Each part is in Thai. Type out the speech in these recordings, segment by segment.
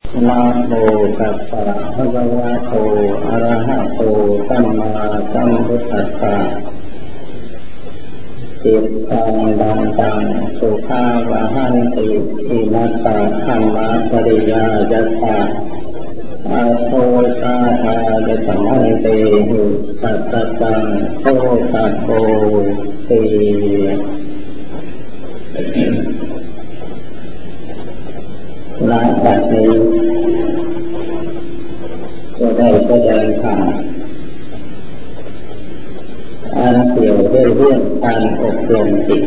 นะโมตัสสะภะคะวะโตอะระหะโตสัมมาสัมพุทธัสสะจิตตังดังตังสุขาวะหันติอิมัสสะธัมมะปริยายัสสะอะโทสาทาเยสัมมันเตหิสัตตตังโตสัพโพติหลังจากนี้ก็ได้แสดงธรรมอันเกี่ยวด้วยเรื่องการอบรมจิต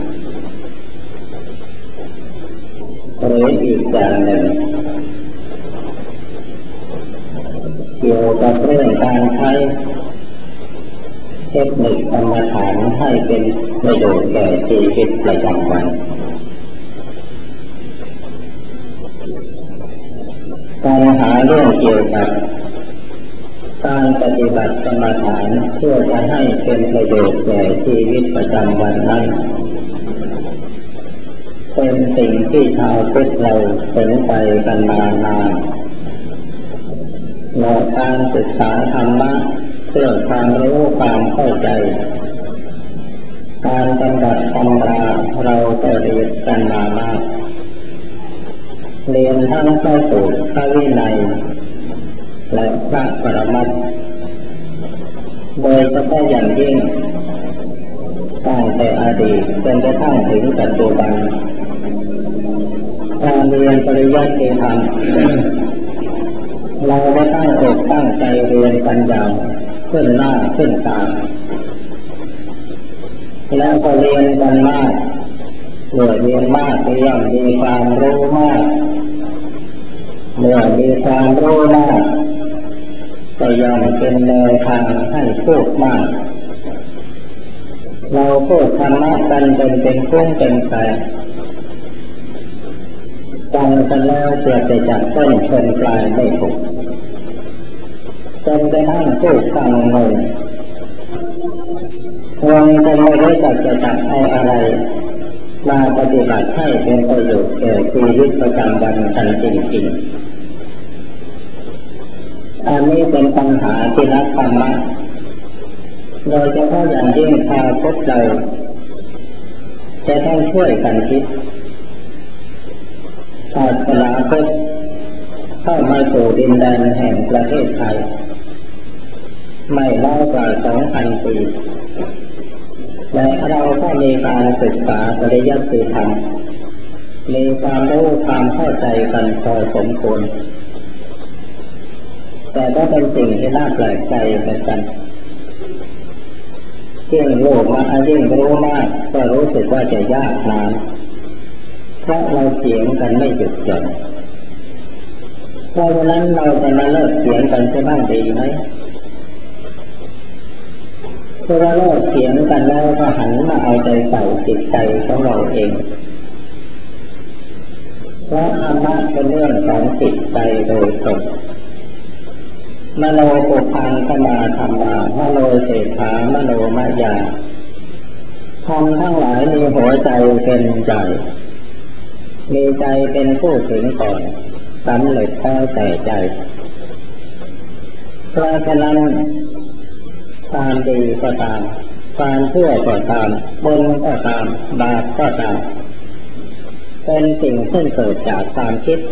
หรืออีกอย่างหนึ่งเกี่ยวกับเรื่องการใช้เทคนิคกรรมฐานให้เป็นประโยชน์แก่ชีวิตประจำวันการหาเรื่องเกี่ยวกับการปฏิบัติกรรมฐานเพื่อจะให้เป็นประโยชน์แก่ชีวิตประจำวันนั้นเป็นสิ่งที่ชาวพุทธเราสนใจกันมานานในการศึกษาธรรมะเพื่อความรู้ความเข้าใจการปฏิบัติธรรมะเราก็เรียนกันมามากเรียนทั้งพระสูตรพระวินัยและพระปรมัตถ์โดยเฉพาะอย่างยิ่งตั้งแต่อดีตจนกระทั่งถึงปัจจุบันการเรียนปริยัติธรรมเราได้ตั้งอกตั้งใจเรียนกันอย่างขึ้นหน้าขึ้นตาแล้วก็เรียนกันมากเมื่อเรียนมากก็ย่อมมีความรู้มากเมื่อมีความรู้มากก็ย่อมเป็นแนวทางให้พูดมากเราพูดธรรมะกันเป็นพุ่งเป็นแสงฟังกันแล้วเพื่อจะจับต้นชนปลายไม่ถูกจนกระทั่งผู้ฟังงงจนไม่รู้จักจะจับเอาอะไรมาปฏิบัติให้เป็นประโยชน์แก่ชีวิตประจำวันกันจริงๆอันนี้เป็นปัญหาที่นักธรรมะโดยเฉพาะอย่างยิ่งชาวพุทธเราจะต้องช่วยกันคิดศาสนาพุทธเข้ามาสู่ดินแดนแห่งประเทศไทยไม่น้อยกว่า 2,000 ปีและเราก็มีการศึกษาปริยัติธรรมมีความรู้ความเข้าใจกันพอสมควรแต่ก็เป็นสิ่งที่น่าแปลกใจเหมือนกันยิ่งรู้มากยิ่งรู้มากก็รู้สึกว่าจะยากนานเพราะเราเถียงกันไม่หยุดหย่อนเพราะฉะนั้นเราจะมาเลิกเถียงกันจะบ้างดีไหมเมื่อเลิกเถียงกันแล้วก็หันมาเอาใจใส่จิตใจของเราเองเพราะธรรมะเป็นเรื่องของจิตใจโดยตรงมโนปุพังขมาธรรมามโนเศรษฐามโนมายาธรรมทั้งหลายมีหัวใจเป็นใจมีใจเป็นผู้ถึงก่อนสำเร็จแท้แต่ใจเพราะฉะนั้นความดีก็ตามความชั่วก็ตามบุญก็ตามบาปก็ตามเป็นสิ่งที่เกิดจากความคิด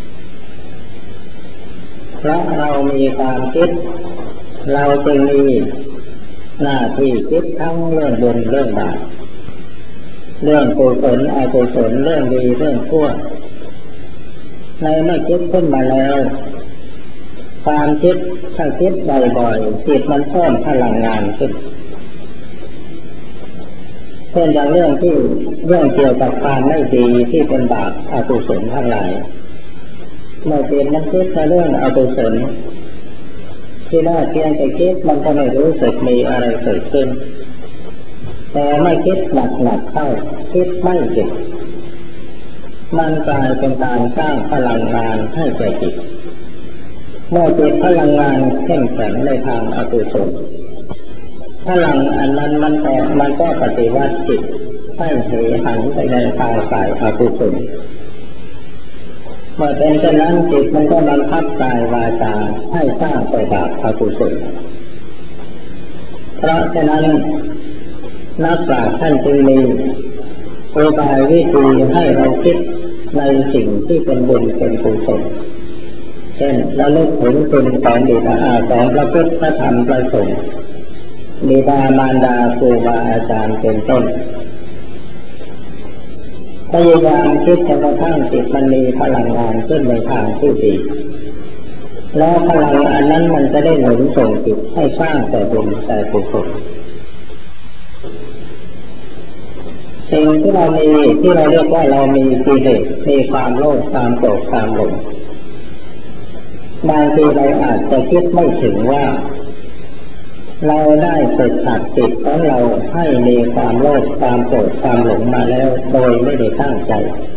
เพราะเรามีความคิดเราจึงมีหน้าที่คิดทั้งเรื่องบุญเรื่องบาปเรื่องกุศลอกุศลเรื่องดีเรื่องชั่วในเมื่อคิดขึ้นมาแล้วความคิดถ้าคิดบ่อยๆจิตมันเพิ่มพลังงานขึ้นเช่นอย่างเรื่องเกี่ยวกับความไม่ดีที่เป็นบาปอกุศลทั้งหลายเมื่อจิตมันคิดในเรื่องอกุศลที่น่าเพียงแต่คิดมันก็ไม่รู้สึกมีอะไรเกิดขึ้นแต่ไม่คิดหนักๆเข้าคิดไม่หยุดมันกลายเป็นการสร้างพลังงานให้แก่จิตเมื่อจิตพลังงานเข้มแข็งในทางอกุศลพลังอันนั้นมันก็ปฏิวัติจิตให้เหหันไปในทางฝ่ายอกุศลเมื่อเป็นเช่นนั้นจิตมันก็บังคับกายวาจาให้สร้างแต่บาปอกุศลเพราะฉะนั้นนักปราชญ์ท่านจึงมีอุบายวิธีให้เราคิดในสิ่งที่เป็นบุญเป็นกุศลเช่นระลึกถึงคุณของบิดาของพระพุทธพระธรรมพระสงฆ์บิดามารดาครูบาอาจารย์เป็นต้นพยายามคิดจนกระทั่งจิตมันมีพลังงานขึ้นในทางที่ดีแล้วพลังอันนั้นมันจะได้หนุนส่งจิตให้สร้างแต่บุญแต่กุศลสิ่งที่เรามีที่เราเรียกว่าเรามีกิเลสมีความโลภความโกรธความหลงบางทีเราอาจจะคิดไม่ถึงว่าเราได้ฝึกหัดจิตของเราให้มีความโลภความโกรธความหลงมาแล้วโดยไม่ได้ตั้งใจ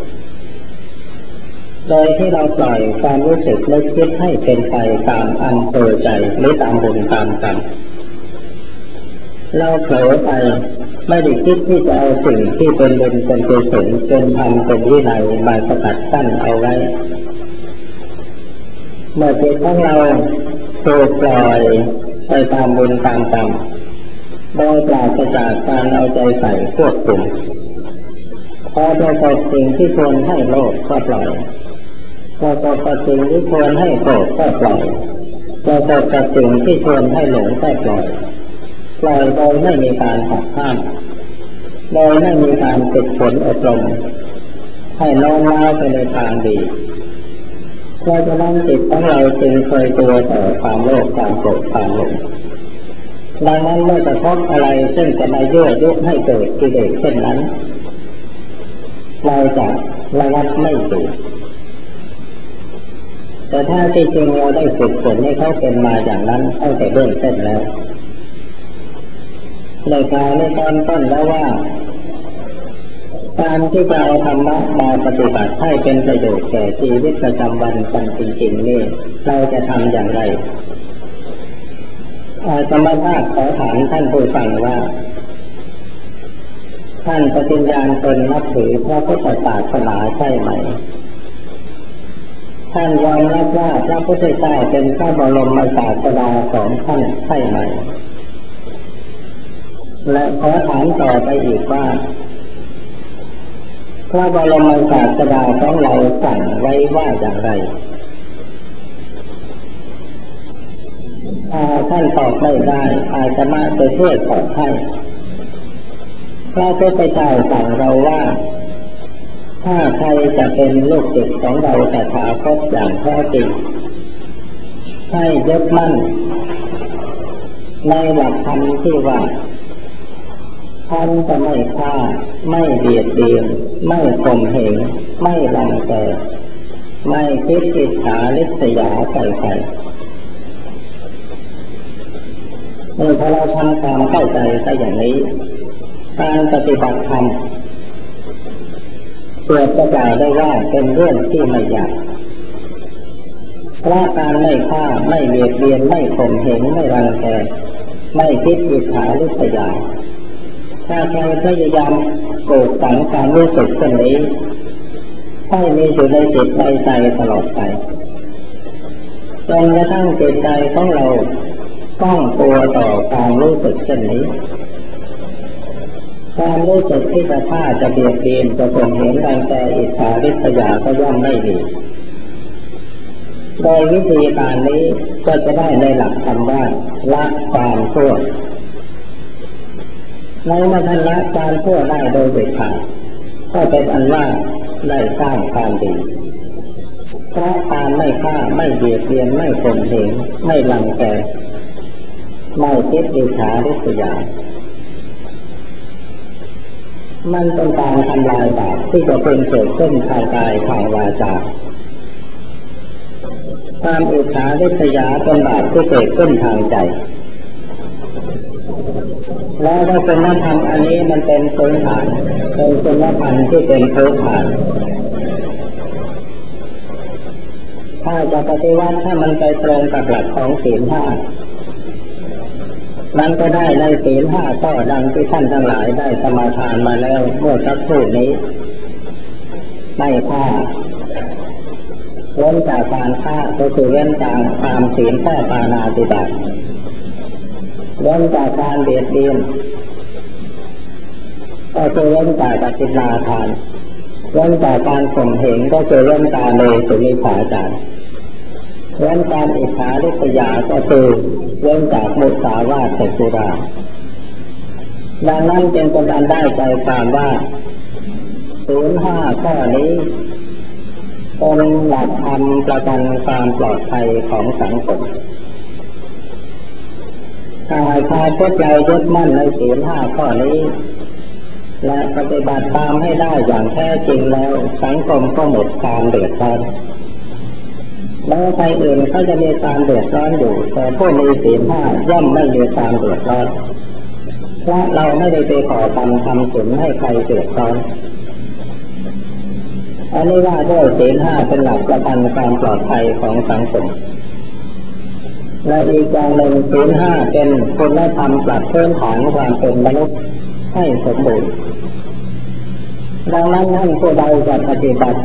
โดยที่เราปล่อยความรู้สึกนึกคิดให้เป็นไปตามอำเภอใจหรือตามบุญตามกรรมเราเผลอไปไม่ได้คิดที่จะเอาสิ่งที่เป็นบุญเป็นกุศลเป็นธรรมเป็นวินัยมาสกัดกั้นเอาไว้เมื่อจิตของเราถูกปล่อยไปตามบุญตามกรรมโดยปราศจากการเอาใจใส่ควบคุมพอประสบสิ่งที่ควรให้โลภก็ปล่อยพอประสบสิ่งที่ควรให้โกรธก็ปล่อยพอประสบสิ่งที่ควรให้หลงก็ปล่อยโดยไม่มีการหักห้ามโดยไม่มีการฝึกฝนอบรมให้น้อมน้าวไปในทางดีเพราะฉะนั้นจิตของเราจึงเคยตัวต่อความโลภความโกรธความหลงดังนั้นเมื่อจะพบอะไรซึ่งจะมายั่วยุให้เกิดกิเลสเช่นนั้นเราจะระงับไม่อยู่แต่ถ้าที่จริงเราได้ฝึกฝนให้เขาเป็นมาอย่างนั้นตั้งแต่เบื้องต้นแล้วในการในตอนต้นแล้วว่าการที่จะเอาธรรมะมาปฏิบัติให้เป็นประโยชน์แก่ชีวิตประจำวันกันจริงๆนี่เราจะทำอย่างไรธรรมะขอถามท่านผู้ฟังว่าท่านปฏิญญาณตนนับถือพระพุทธศาสนาใช่ไหมท่านยอมรับว่าพระพุทธเจ้าเป็นพระบรมศาสดาของท่านใช่ไหมและขอถามต่อไปอีกว่าพระบรมศาสดาของเราสั่งไว้ว่าอย่างไรท่านตอบไม่ได้อาจจะมาจะช่วยตอบให้พระพุทธเจ้าสั่งเราว่าถ้าใครจะเป็นลูกศิษย์ของเราตถาคตอย่างแท้จริงให้ยึดมั่นในหลักธรรมที่ว่าท่านจะไม่ฆ่าไม่เบียดเบียนไม่ข่มเหงไม่รังแกไม่คิดอิจฉาริษยาใส่ใครพอเราทำความเข้าใจซะอย่างนี้การปฏิบัติธรรมเกิดจะกล่าวได้ว่าเป็นเรื่องที่ไม่ยากเพราะการไม่ฆ่าไม่เบียดเบียนไม่ข่มเหงไม่รังแกไม่คิดอิจฉาริษยาถ้าใครพยายามปลูกฝังความรู้สึกเช่นนี้ให้มีอยู่ในจิตในใจตลอดไปจนกระทั่งจิตใจของเราต้องตัวต่อความรู้สึกเช่นนี้ความรู้สึกที่จะฆ่าจะเบียดเบียนจะข่มเหงรังแกอิจฉาริษยาก็ย่อมไม่มีโดยวิธีการนี้ก็จะได้ในหลักธรรมว่าละความชั่วในมัธยะการชั่วได้โดยเด็ดขาดก็เป็นอันว่าได้สร้างความดีเพราะการไม่ฆ่าไม่เบียดเบียนไม่ข่มเหงไม่รังแกไม่คิดอิจฉาริษยามันเป็นการทำลายบาปที่จะเป็นเกิดขึ้นทางกายทางวาจาความอิจฉาริษยาเป็นบาปที่เกิดขึ้นทางใจแล้วถ้าคุณธรรมอันนี้มันเป็นพื้นฐานเป็นคุณธรรมที่เป็นพื้นฐานถ้าจะปฏิวัติถ้ามันไปตรงกับหลักของศีลห้ามันก็ได้ในศีลห้าข้อดังที่ท่านทั้งหลายได้สมาทานมาแล้วเมื่อสักครู่นี้ไม่ฆ่าเว้นจากการฆ่าก็คือเว้นจากตามศีลแค่ปาณาติบาตเว้นจากการเบียดเบียนก็คือเว้นจากปฏิฆาทานเว้นจากการข่มเหงก็คือเว้นจากโลสุมิจฉาจารเว้นการอิจฉาริษยาก็คือเว้นจากมุสาวาทสุราดังนั้นจึงเป็นอันได้ใจความว่าศีลห้าข้อนี้เป็นหลักธรรมประกันความปลอดภัยของสังคมถ้าชาวพุทธเรายึดมั่นในศีลห้าข้อนี้และปฏิบัติตามให้ได้อย่างแท้จริงแล้วสังคมก็หมดความเดือดร้อนแล้วใครอื่นเขาจะมีความเดือดร้อนอยู่แต่ผู้มีศีลห้าย่อมไม่มีความเดือดร้อนเพราะเราไม่ได้ไปก่อกรรมทำศีลให้ใครเดือดร้อนอันนี้ว่าด้วยศีลห้าเป็นหลักประกันความปลอดภัยของสังคมและอีกอย่างหนึ่งศีลห้าเป็นคุณธรรมปรับพื้นฐานความเป็นมนุษย์ให้สมบูรณ์ดังนั้นท่านผู้ใดจะปฏิบัติ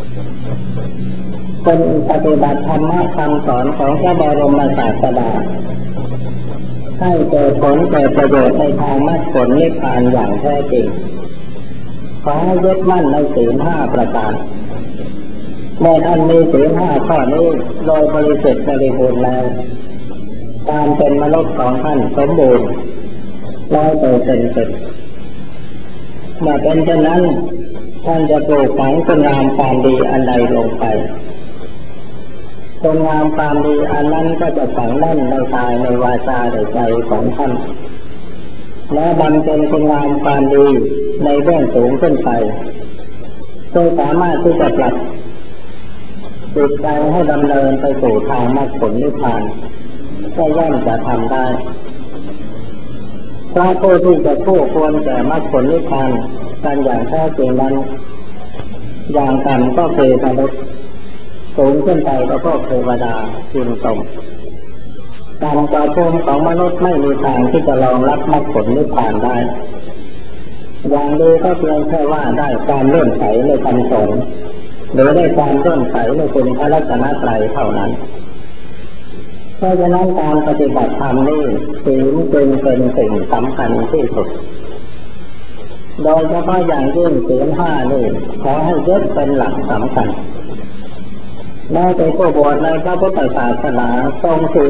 เป็นปฏิบัติธรรมะคำสอนของพระบรมศาสดาให้เกิดผลเกิดประโยชน์ในทางมรรคผลนิพพานอย่างแท้จริงขอให้ยึดมั่นในศีลห้าประการเมื่อท่านมีศีลห้าข้อนี้โดยบริสุทธิ์บริบูรณ์แล้วการเป็นมนุษย์ของท่านสมบูรณ์100%เมื่อเป็นเช่นนั้นท่านจะปลูกฝังคุณงามความดีอันใดลงไปคุณงามความดีอันนั้นก็จะฝังแน่นในกายในวาจาในใจของท่านและบำเพ็ญคุณงามความดีในเบื้องสูงขึ้นไปโดยสามารถที่จะปรับจิตใจให้ดำเนินไปสู่ทางมรรคผลนิพพานก็ย่อมจะทำได้เพราะผู้ที่จะคู่ควรแก่มรรคผลนิพพานกันอย่างแท้จริงนั้นอย่างต่ำก็คือมนุษย์สูงขึ้นไปก็พวกเทวดาจินตมต่ำกว่าภูมิของมนุษย์ไม่มีทางที่จะรองรับมรรคผลนิพพานได้อย่างดีก็เพียงแค่ว่าได้ความเลื่อมใสในคำสอนหรือได้ความเลื่อมใสในคุณพระรัตนตรัยเท่านั้นเพราะฉะนั้นการปฏิบัติธรรมนี้ศีลจึงเป็นสิ่งสำคัญที่สุดโดยเฉพาะอย่างยิ่งศีลห้านี่ขอให้ยึดเป็นหลักสำคัญแม้แต่ผู้บวชในพระพุทธศาสนาทรงศีล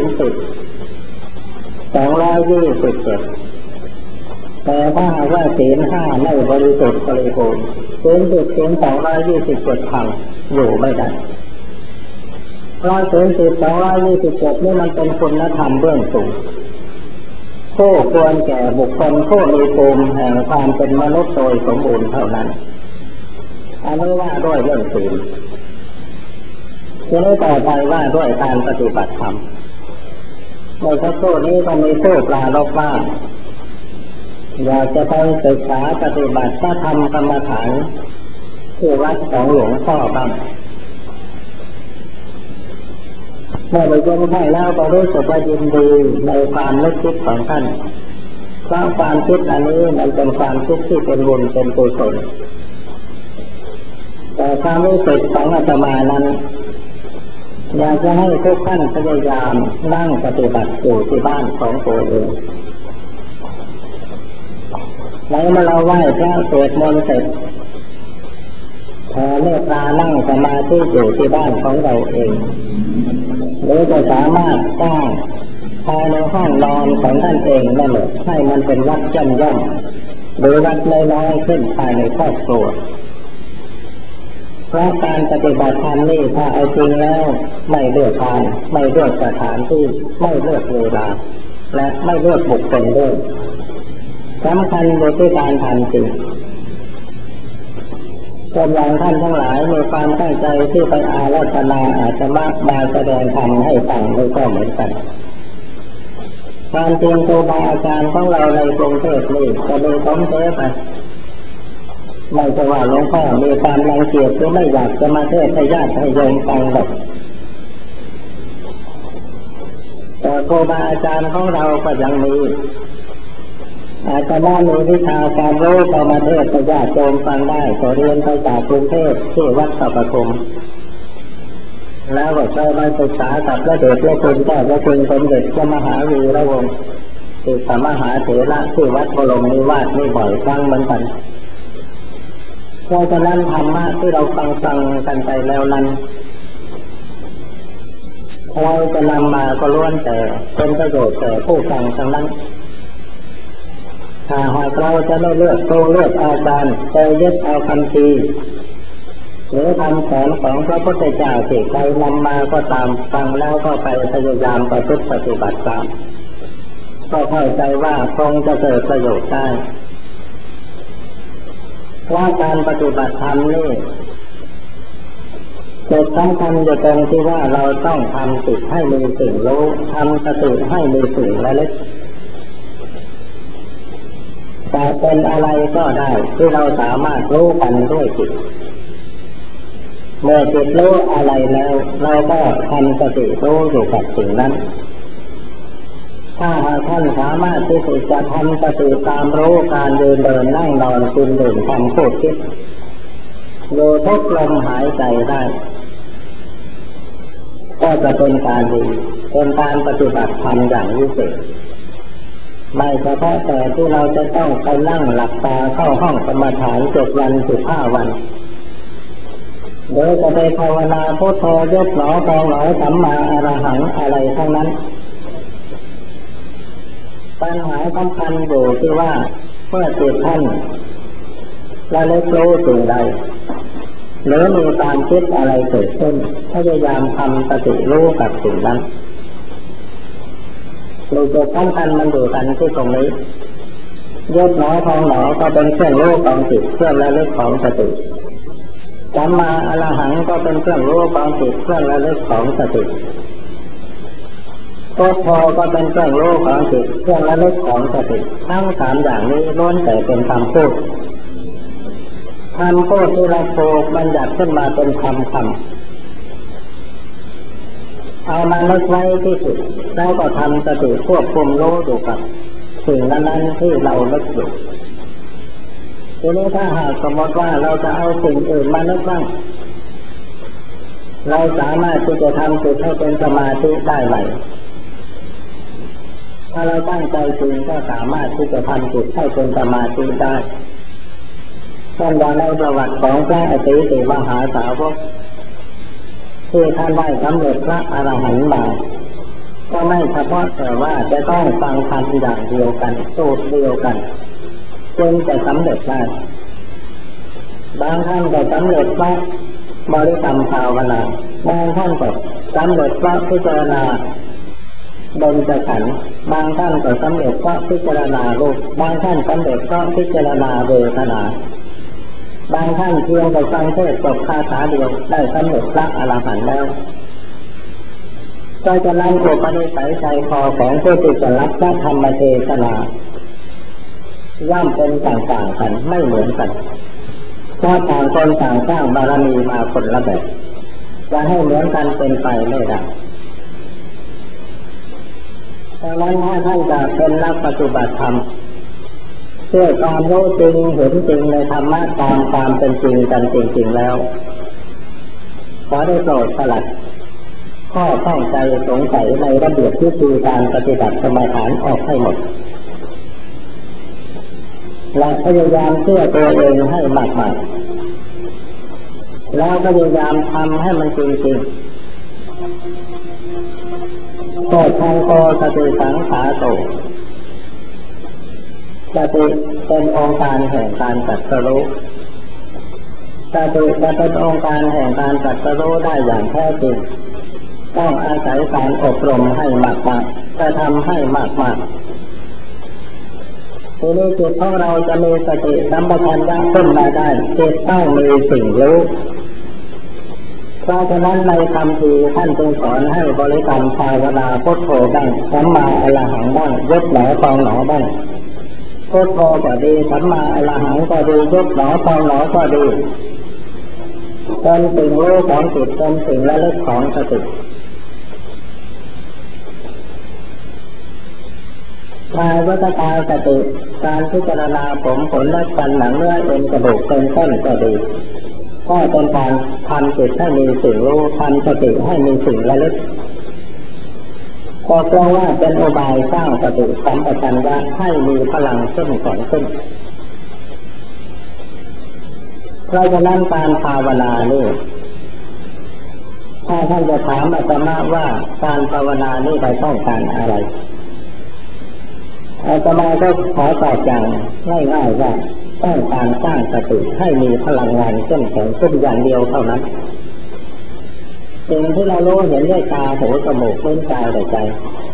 227แต่ถ้าหากว่าศีลห้าไม่บริสุทธิ์บริบูรณ์ศีล227พังอยู่ไม่ได้เพราะศีล227นี่มันเป็นคุณธรรมเบื้องสูงผู้ควรแก่บุคคลผู้มีภูมิแห่งความเป็นมนุษย์โดยสมบูรณ์เท่านั้นอันนี้ว่าด้วยเรื่องศีลทีนี้ต่อไปว่าด้วยการปฏิบัติธรรมในสักครู่นี้ก็มีผู้ปรารภว่าอยากจะไปศึกษาปฏิบัติพระธรรมกรรมฐานที่วัดของหลวงพ่อบ้างเมื่อไปยมให้แล้วก็รู้สึกว่ายินดีในความนึกคิดของท่านเพราะความคิดอันนี้มันเป็นความคิดที่เป็นบุญเป็นกุศลแต่ความรู้สึกของอาตมานั้นอยากจะให้ทุกท่านพยายามนั่งปฏิบัติอยู่ที่บ้านของตัวเองแล้วเมื่อเราไหว้พระสวดมนต์เสร็จแผ่เมตตานั่งสมาธิอยู่ที่บ้านของเราเองหรือจะสามารถสร้างภายในห้องนอนของท่านเองนั่นแหละให้มันเป็นวัดย่อมหรือวัดน้อยๆขึ้นภายในครอบครัวเพราะการปฏิบัติธรรมนี่ถ้าเอาจริงแล้วไม่เลือกทางไม่เลือกสถานที่ไม่เลือกเวลาและไม่เลือกบุคคลด้วยสำคัญอยู่ที่การทำจริงส่วนอย่างท่านทั้งหลายมีความตั้งใจที่ไปอาราธนาอาตมามาแสดงธรรมให้ฟังนี่ก็เหมือนกันการเตรียมตัวบาอาจารย์ของเราในกรุงเทพนี่จะดูสมเทพไม่ใช่ว่าหลวงพ่อมีความรังเกียจหรือไม่อยากจะมาเทศน์ให้ญาติให้โยมฟังหรอกแต่ครูบาอาจารย์ของเราก็ยังมีอาจารย์มีวิชาการรู้พอมาเทศน์ให้ญาติโยมฟังได้ก็เรียนไปจากกรุงเทพที่วัดสัพพคมแล้วก็เคยมาศึกษากับพระเดชพระคุณเจ้าพระคุณสมเด็จพระมหาวีระวงศ์ติสมหาเถระที่วัดบรมนิวาสนี่บ่อยครั้งเหมือนกันเพราะฉะนั้นธรรมะที่เราฟังกันไปแล้วนั้นเราจะนำมาก็ล้วนแต่เป็นประโยชน์แก่ผู้ฟังทั้งนั้นถ้าหากเราจะไม่เลือกตัวเลือกอาจารย์แต่ยึดเอาคำทีหรือคำสอนของพระพุทธเจ้าที่ใครนำมาก็ตามฟังแล้วก็ไปพยายามประพฤติปฏิบัติตามก็เข้าใจว่าคงจะเกิดประโยชน์ได้เพราะการปฏิบัติธรรมนี่จุดสำคัญอยู่ตรงที่ว่าเราต้องทำจิตให้มีสิ่งรู้ทำสติให้มีสิ่งระลึกแต่เป็นอะไรก็ได้ที่เราสามารถรู้กันด้วยจิตเมื่อจิตรู้อะไรแล้วเราก็ทำสติรู้อยู่กับสิ่งนั้นถ้าหากท่านสามารถที่จะทำสติตามรู้การเดินนั่งนอนกินดื่มทำพูดคิดอยู่ทุกลมหายใจได้ก็จะเป็นการดีเป็นการปฏิบัติธรรมอย่างวิเศษไม่เฉพาะแต่ที่เราจะต้องไปนั่งหลับตาเข้าห้องกรรมฐาน7 วัน 15 วันโดยจะไปภาวนาพุทโธยกหนอพองหนอสัมมาอรหังอะไรทั้งนั้นปัญหาสำคัญอยู่ที่ว่าเมื่อจิตท่านระลึกรู้สิ่งใดหรือมีความคิดอะไรเกิดขึ้นพยายามทำสติรู้กับสิ่งนั้นในจุดสำคัญมันอยู่กันที่ตรงนี้ยกหนอพองหนอก็เป็นเครื่องรู้ของจิตเครื่องระลึกของสติสัมมาอรหังก็เป็นเครื่องรู้ของจิตเครื่องระลึกของสติพุทโธก็เป็นเครื่องรู้ของจิตเครื่องระลึกของสติทั้ง3อย่างนี้ล้วนแต่เป็นคำพูดที่เราโผล่บัญญัติขึ้นมาเป็นคำเอามานึกไว้ที่จิตแล้วก็ทำสติควบคุมรู้อยู่กับสิ่งนั้นที่เรานึกอยู่ทีนี้ถ้าหากสมมติว่าเราจะเอาสิ่งอื่นมานึกบ้างเราสามารถที่จะทำจิตให้เป็นสมาธิได้ไหมถ้าเราตั้งใจจริงก็สามารถที่จะทำจิตให้เป็นสมาธิได้เช่นอย่างในประวัติของพระอติติมหาสาวกที่ท่านได้สำเร็จพระอรหันต์มาก็ไม่เฉพาะแต่ว่าจะต้องฟังธรรมอย่างเดียวกันสูตรเดียวกันจึงจะสำเร็จได้บางท่านก็สำเร็จเพราะบริกรรมภาวนาบางท่านก็สำเร็จเพราะพิจารณาเบญจขันธ์บางท่านก็สำเร็จเพราะพิจารณารูปบางท่านสำเร็จเพราะพิจารณาเวทนาบางท่านเพียงแต่ฟังเทศน์จบคาถาเดียวได้สำเร็จพระอรหันต์แล้วก็จะนำอุปนิสัยใจคอของผู้ที่จะรับพระธรรมเทศนาย่อมเป็นต่างๆกันไม่เหมือนกันเพราะต่างคนต่างสร้างบารมีมาคนละแบบจะให้เหมือนกันเป็นไปไม่ได้ดังนั้นถ้าท่านจะเป็นนักปฏิบัติธรรมเพื่อความรู้จริงเห็นจริงในธรรมะตามความเป็นจริงกันจริงๆแล้วขอได้โปรดสลัดข้อข้องใจสงสัยในระเบียบวิธีการปฏิบัติสมาทานออกให้หมดและพยายามเชื่อตัวเองให้มากๆแล้วพยายามทำให้มันจริงๆก็ทางโกสติสังขาโตสติเป็นองค์การแห่งการตรัสรู้สติจะเป็นองค์การแห่งการตรัสรู้ได้อย่างแท้จริงต้องอาศัยการอบรมให้มากๆจะทำให้มากๆทีนี้จิตของเราจะมีสติสัมปชัญญะขึ้นมาได้จิตต้องมีสิ่งรู้เพราะฉะนั้นในคำพีท่านจึงสอนให้บริกรรมภาวนาพุทโธบ้างสัมมาอรหังบ้างยกหนอพองหนอบ้างพุทโธก็ดีสัมมาอรหังก็ดียกหนอพองหนอก็ดีเป็นสิ่งรู้ของจิตเป็นสิ่งระลึกของสติกายวัฏกายสติการพิจารณาผมขนและฟันหนังเนื้อเอ็นกระดูกเป็นต้นก็ดีก็เป็นการทำจิตให้มีสิ่งรู้ทำสติให้มีสิ่งระลึกก็เพราะว่าเป็นอุบายสร้างสติสัมปชัญญะให้มีพลังเข้มแข็งขึ้นเพราะฉะนั้นการภาวนานี่ถ้าท่านจะถามอาตมาว่าการภาวนานี่เราต้องการอะไรอาตมาก็ขอตอบอย่างง่ายๆว่าต้องการสร้างสติให้มีพลังงานเข้มแข็งขึ้นอย่างเดียวเท่านั้นสิ่งที่เรารู้เห็นด้วยตาหูจมูกลิ้นกายและใจ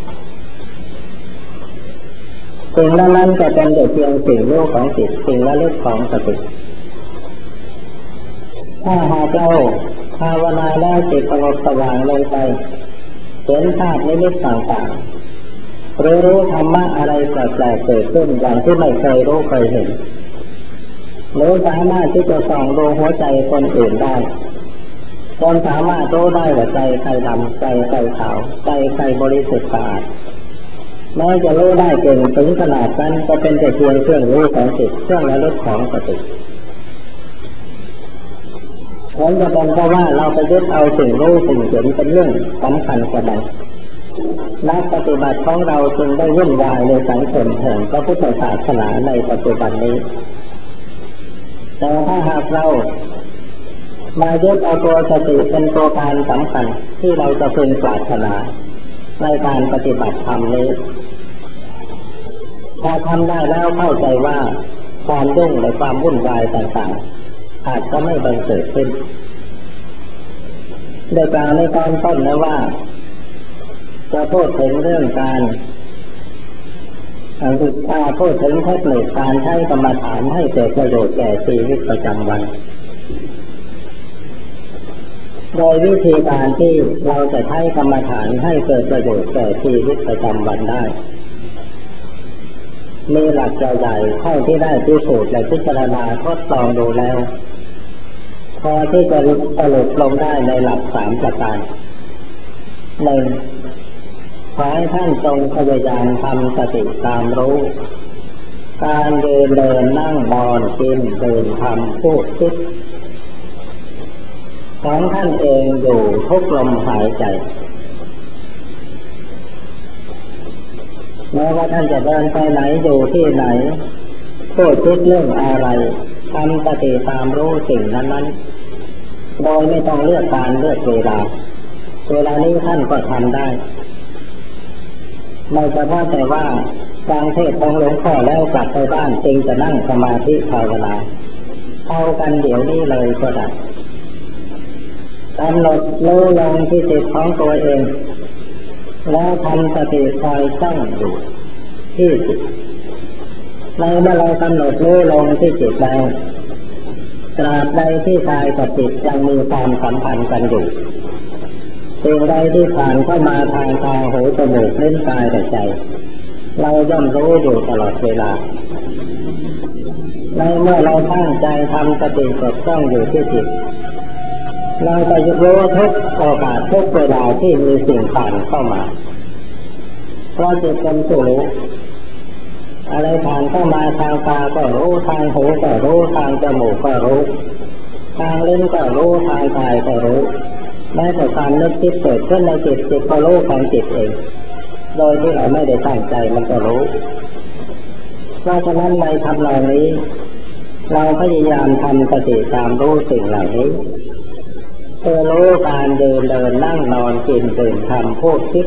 สิ่งนั้นจะเป็นแต่เพียงสิ่งรู้ของจิตสิ่งระลึกของสติถ้าหากเราภาวนาแล้วจิตสงบสว่างลงไปเห็นภาพนิมิตต่างๆหรือรู้ธรรมะอะไรแปลกๆเกิดขึ้นอย่างที่ไม่เคยรู้เคยเห็นหรือสามารถที่จะส่องดูหัวใจคนอื่นได้คนสามารถรู้ได้ว่าใจใครดำใจใครขาวใจใครบริสุทธิ์สะอาดแม้จะรู้ได้เก่งถึงขนาดนั้นก็เป็นแต่เพียงเครื่องรู้ของจิตเครื่องระลึกของสติผมจะเป็นเพราะว่าเราไปยึดเอาสิ่งรู้สิ่งเห็นเป็นเรื่องสำคัญกว่าใดนักปฏิบัติของเราจึงได้วุ่นวายในสังคมแห่งพระพุทธศาสนาในปัจจุบันนี้แต่ถ้าหากเรามายึดเอาตัวสติเป็นตัวการสำคัญที่เราจะพึงปรารถนาในการปฏิบัติธรรมนี้ถ้าทำได้แล้วเข้าใจว่าความยุ่งและความวุ่นวายต่างๆอาจจะไม่บังเกิดขึ้นโดยกล่าวในตอนต้นนะว่าจะพูดถึงเรื่องการพูดถึงเทคนิคการใช้กรรมฐานให้เกิดประโยชน์แก่ชีวิตประจำวันโดยวิธีการที่เราจะใช้กรรมฐานให้เกิดประโยชน์แก่ชีวิตประจำวันได้มีหลักใหญ่ๆเท่าที่ได้พิสูจน์และพิจารณาทดลองดูแล้วพอที่จะสรุปลงได้ในหลัก3ประการ 1. ขอให้ท่านจงพยายามทำสติตามรู้การเดินนั่งนอนกินดื่มทำพูดคิดของท่านเองอยู่ทุกลมหายใจแม้ว่าท่านจะเดินไปไหนอยู่ที่ไหนพูดคิดเรื่องอะไรทำสติตามรู้สิ่งนั้นๆโดยไม่ต้องเลือกการเลือกเวลานี้ท่านก็ทำได้ไม่เฉพาะแต่ว่าฟังเทศน์ของหลวงพ่อแล้วกลับไปบ้านจึงจะนั่งสมาธิภาวนาเอากันเดี๋ยวนี้เลยก็ได้กำหนดรู้ลงที่จิตของตัวเองแล้วทำสติคอยตั้งอยู่ที่จิตในเมื่อเรากำหนดรู้ลงที่จิตแล้วตราบใดที่กายกับจิตยังมีความสัมพันธ์กันอยู่สิ่งใดที่ผ่านเข้ามาทางตาหูจมูกลิ้นกายและใจเราย่อมรู้อยู่ตลอดเวลาในเมื่อเราตั้งใจทำสติจดจ้องอยู่ที่จิตเราจะรู้ทุกโอกาสทุกเวลาที่มีสิ่งผ่านเข้ามาเพราะจิตเป็นผู้รู้อะไรผ่านเข้ามาทางตาก็รู้ทางหูก็รู้ทางจมูกก็รู้ทางลิ้นก็รู้ทางกายก็รู้แม้แต่ความนึกคิดเกิดขึ้นในจิตก็รู้ของจิตเองโดยที่เราไม่ได้ตั้งใจมันก็รู้เพราะฉะนั้นในทำนองนี้เราพยายามทำสติตามรู้สิ่งเหล่านี้เพื่อรู้การเดินนั่งนอนกินดื่มทำพูดคิด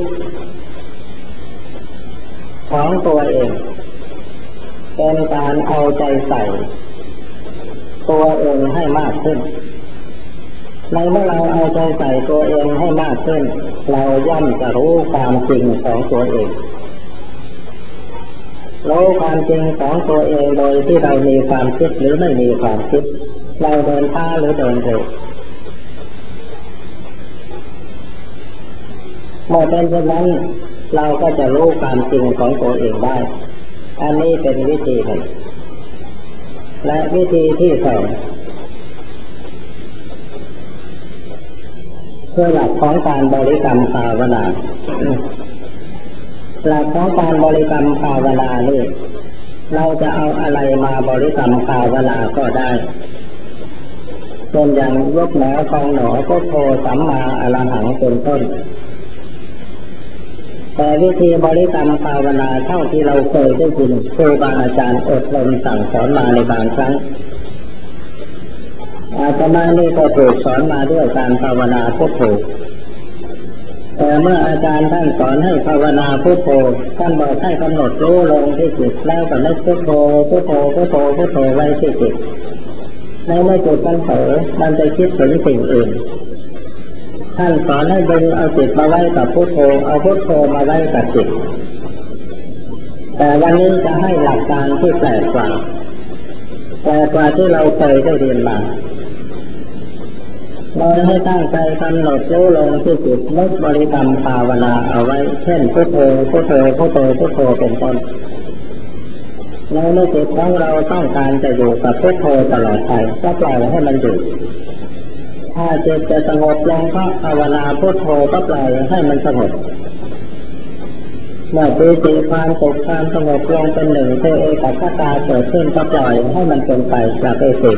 ของตัวเองเป็นการเอาใจใส่ตัวเองให้มากขึ้นในเมื่อเราเอาใจใส่ตัวเองให้มากขึ้นเราย่อมจะรู้ความจริงของตัวเองรู้ความจริงของตัวเองโดยที่เรามีความคิดหรือไม่มีความคิดเราเดินช้าหรือเดินเร็วเมื่อเป็นเช่นนั้นเราก็จะรู้ความจริงของตัวเองได้อันนี้เป็นวิธีหนึ่งและวิธีที่สองคือหลักของการบริกรรมภาวนาหลักของการบริกรรมภาวนานี่เราจะเอาอะไรมาบริกรรมภาวนาก็ได้เช่นอย่างยกหนอคองหนอพุทโธสัมมาอรหังเป็นต้นแต่วิธีบริกรรมภาวนาเท่าที่เราเคยได้ยินครูบาอาจารย์อบรมสั่งสอนมาในบางครั้งอาตมานี่ก็ถูกสอนมาด้วยการภาวนาพุทโธแต่เมื่ออาจารย์ท่านสอนให้ภาวนาพุทโธท่านบอกให้กำหนดรู้ลงที่จิตแล้วก็นึกพุทโธพุทโธพุทโธพุทโธไว้ที่จิตในเมื่อจิตมันเผลอมันจะคิดถึงสิ่งอื่นท่านสอนให้ดึงเอาจิตมาไว้กับพุทโธเอาพุทโธมาไว้กับจิตแต่วันนี้จะให้หลักการที่แปลกกว่าที่เราเคยได้เรียนมาโดยให้ตั้งใจกำหนดรู้ลงที่จิตนึกบริกรรมภาวนาเอาไว้เช่นพุทโธพุทโธพุทโธพุทโธเป็นต้นในเมื่อจิตของเราต้องการจะอยู่กับพุทโธตลอดไปก็ปล่อยให้มันอยู่ถ้าจิตจะสงบลงก็ภาวนาพุทโธก็ปล่อยให้มันสงบเมื่อปีติความสุขความสงบลงเป็นหนึ่งคือเอกคตาเกิดขึ้นก็ปล่อยให้มันเป็นไปจากเอติ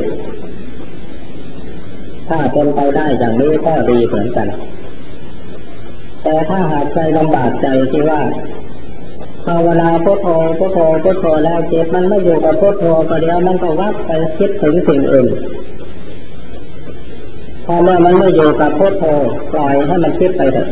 ถ้าเป็นไปได้อย่างนี้ก็ดีเหมือนกันแต่ถ้าหากใจลำบากใจที่ว่าภาวนาพุทโธพุทโธพุทโธแล้วจิตมันไม่อยู่กับพุทโธก็เดี๋ยวมันก็วัดไปคิดถึงสิ่งอื่นพอเมื่อมันไม่อยู่กับพุทโธปล่อยให้มันคิดไปเถอะ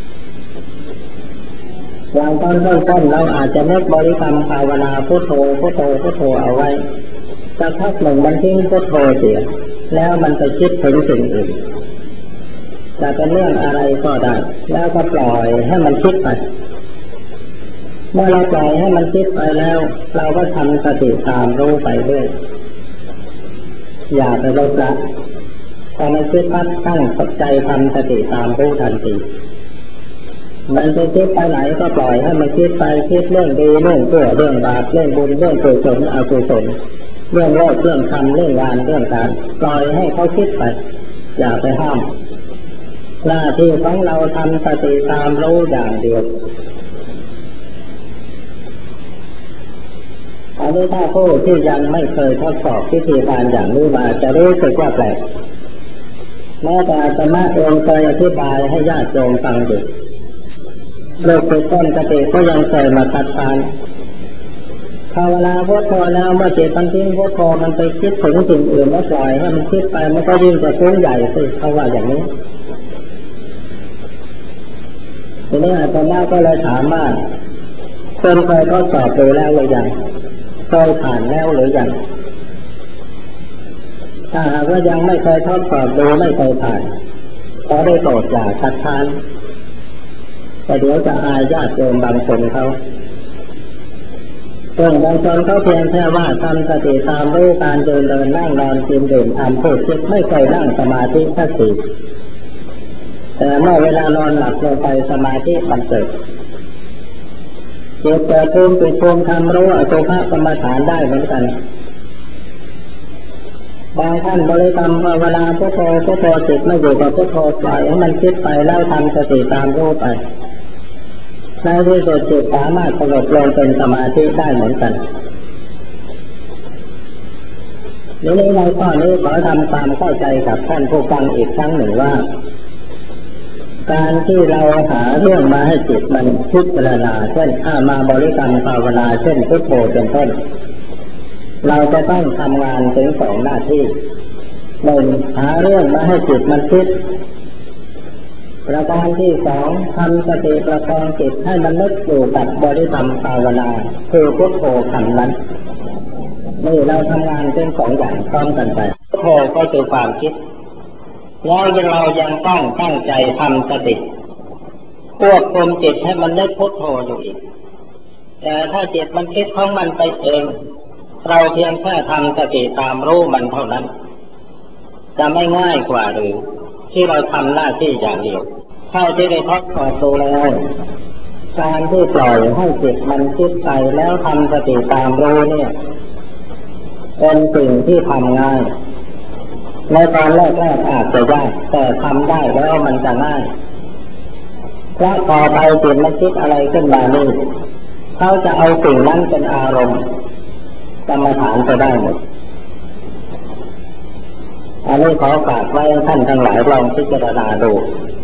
อย่างตอนต้นเราอาจจะนึกบริกรรมภาวนาพุทโธพุทโธพุทโธเอาไว้สักพักหนึ่งมันทิ้งพุทโธเสียแล้วมันไปคิดถึงสิ่งอื่นจะเป็นเรื่องอะไรก็ได้แล้วก็ปล่อยให้มันคิดไปเมื่อเราปล่อยให้มันคิดไปแล้วเราก็ทำสติตามรู้ไปเรื่อยอย่าไปลดละพอมันคิดปั๊บตั้งใจทำสติตามรู้ทันทีมันจะคิดไปไหนก็ปล่อยให้มันคิดไปคิดเรื่องดีเรื่องชั่วเรื่องบาปเรื่องบุญเรื่องกุศลอกุศลเรื่องโลกเรื่องธรรมเรื่องงานเรื่องการปล่อยให้เขาคิดไปอย่าไปห้ามหน้าที่ของเราทำสติตามรู้อย่างเดียวอันนี้ถ้าผู้ที่ยังไม่เคยทดสอบวิธีการอย่างนี้มาจะรู้สึกว่าแปลกแม้แต่อาตมาเองเคยอธิบายให้ญาติโยมฟังอยู่โลกเป็นต้นกติก็ยังเคยมาคัดค้านภาวนาพุทโธแล้วเมื่อจิตมันทิ้งพุทโธมันไปคิดถึงสิ่งอื่นแล้วปล่อยให้มันคิดไปมันก็ยิ่งจะฟุ้งใหญ่สิเขาว่าอย่างนี้ทีนี้อาตมาก็เลยถามว่าคนเคยทดสอบดูแล้วหรือยังเคยผ่านแล้วหรือยังถ้าหากว่ายังไม่เคยทดสอบดูไม่เคยผ่านขอได้โปรดอย่าคัดค้านแต่เดี๋ยวจะอายญาติโยมบางคนเขาบางคนเขาเพียงแค่ว่าทำสติตามรู้การเดินนั่งนอนกินดื่มทำพูดคิดไม่เคยนั่งสมาธิสักทีแต่เมื่อเวลานอนหลับลงไปสมาธิมันเกิดจิตเกิดภูมิจิตภูมิทำรู้อสุภกรรมฐานได้เหมือนกันบางท่านบริกรรมภาวนาพุทโธพุทโธจิตไม่อยู่กับพุทโธปล่อยให้มันคิดไปแล้วทำสติตามรู้ไปในที่สุดจิตสามารถสงบลงเป็นสมาธิได้เหมือนกันในข้อนี้ขอทำความเข้าใจกับท่านผู้ฟังอีกครั้งหนึ่งว่าการที่เราหาเรื่องมาให้จิตมันพิจารณาเช่นมาบริกรรมภาวนาเช่นพุทโธเป็นต้นเราจะต้องทำงานถึงสองหน้าที่หนึ่งหาเรื่องมาให้จิตมันคิดประการที่สองทำสติประคองจิตให้มันนึกอยู่กับบริกรรมภาวนาคือพุทโธคำนั้นนี่เราทำงานเป็นสองอย่างพร้อมกันไปพุทโธก็คือความคิดแล้วเรายังต้องตั้งใจทำสติควบคุมจิตให้มันนึกพุทโธอยู่อีกแต่ถ้าจิตมันคิดของมันไปเองเราเพียงแค่ทำสติตามรู้มันเท่านั้นจะไม่ง่ายกว่าหรือที่เราทำหน้าที่อย่างเดียวเท่าที่ได้ทดสอบดูแล้วการที่ปล่อยให้จิตมันคิดไปแล้วทำสติตามรู้เนี่ยเป็นสิ่งที่ทำง่ายในตอนแรกอาจจะยากแต่ทำได้แล้วมันจะง่ายเพราะต่อไปจิตมันคิดอะไรขึ้นมานี่เขาจะเอาสิ่งนั้นเป็นอารมณ์กรรมฐานจะได้หมดอันนี้ขอฝากไว้ท่านทั้งหลายลองพิจารณาดู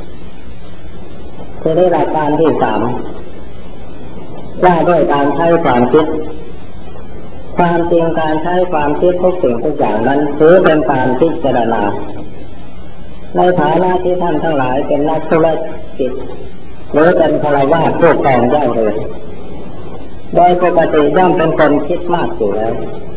ทีนี้หลักการที่สามว่าด้วยการใช้ความคิดความจริงการใช้ความคิดทุกสิ่งทุกอย่างนั้นถือเป็นการพิจารณาในฐานะที่ท่านทั้งหลายเป็นนักธุรกิจหรือเป็นฆราวาสผู้ครองย่างเรือนโดยปกติย่อมเป็นคนคิดมากอยู่แล้ว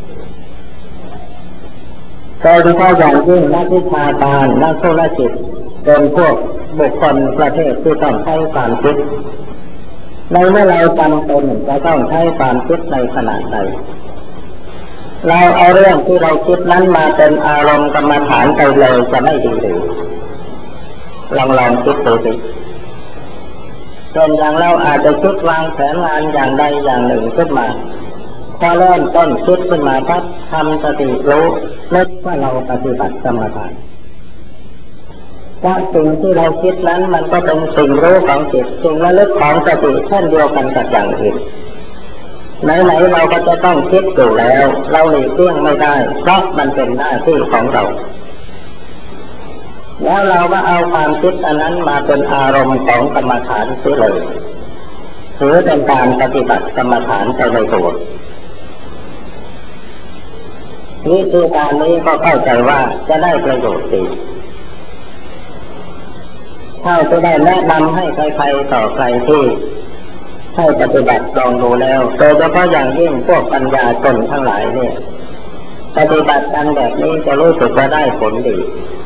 โดยเฉพาะอย่างยิ่งนักวิชาการนักธุรกิจเป็นพวกบุคคลประเภทที่ต้องใช้ความคิดในเมื่อเราจำเป็นจะต้องใช้ความคิดในขณะใดเราเอาเรื่องที่เราคิดนั้นมาเป็นอารมณ์กรรมฐานไปเลยจะไม่ดีหรือลองคิดดูสิเช่นอย่างเราอาจจะคิดวางแผนงานอย่างใดอย่างหนึ่งขึ้นมาพอเริ่มต้นคิดขึ้นมาปั๊บทำสติรู้นึกว่าเราปฏิบัติกรรมฐานว่าสิ่งที่เราคิดนั้นมันก็เป็นสิ่งรู้ของจิตสิ่งระลึกของสติเช่นเดียวกันกับอย่างอื่นไหนๆเราก็จะต้องคิดอยู่แล้วเราหลีกเลี่ยงไม่ได้เพราะมันเป็นหน้าที่ของเราแล้วเราก็เอาความคิดอันนั้นมาเป็นอารมณ์ของกรรมฐานเสียเลยถือเป็นการปฏิบัติกรรมฐานไปในตัววิธีการนี้ก็เข้าใจว่าจะได้ประโยชน์ดีถ้าจะได้แนะนำให้ใครๆต่อใครที่ให้ปฏิบัติลองดูแล้วโดยเฉพาะอย่างยิ่งพวกปัญญาชนทั้งหลายเนี่ยปฏิบัติกันแบบนี้จะรู้สึกว่าได้ผลดี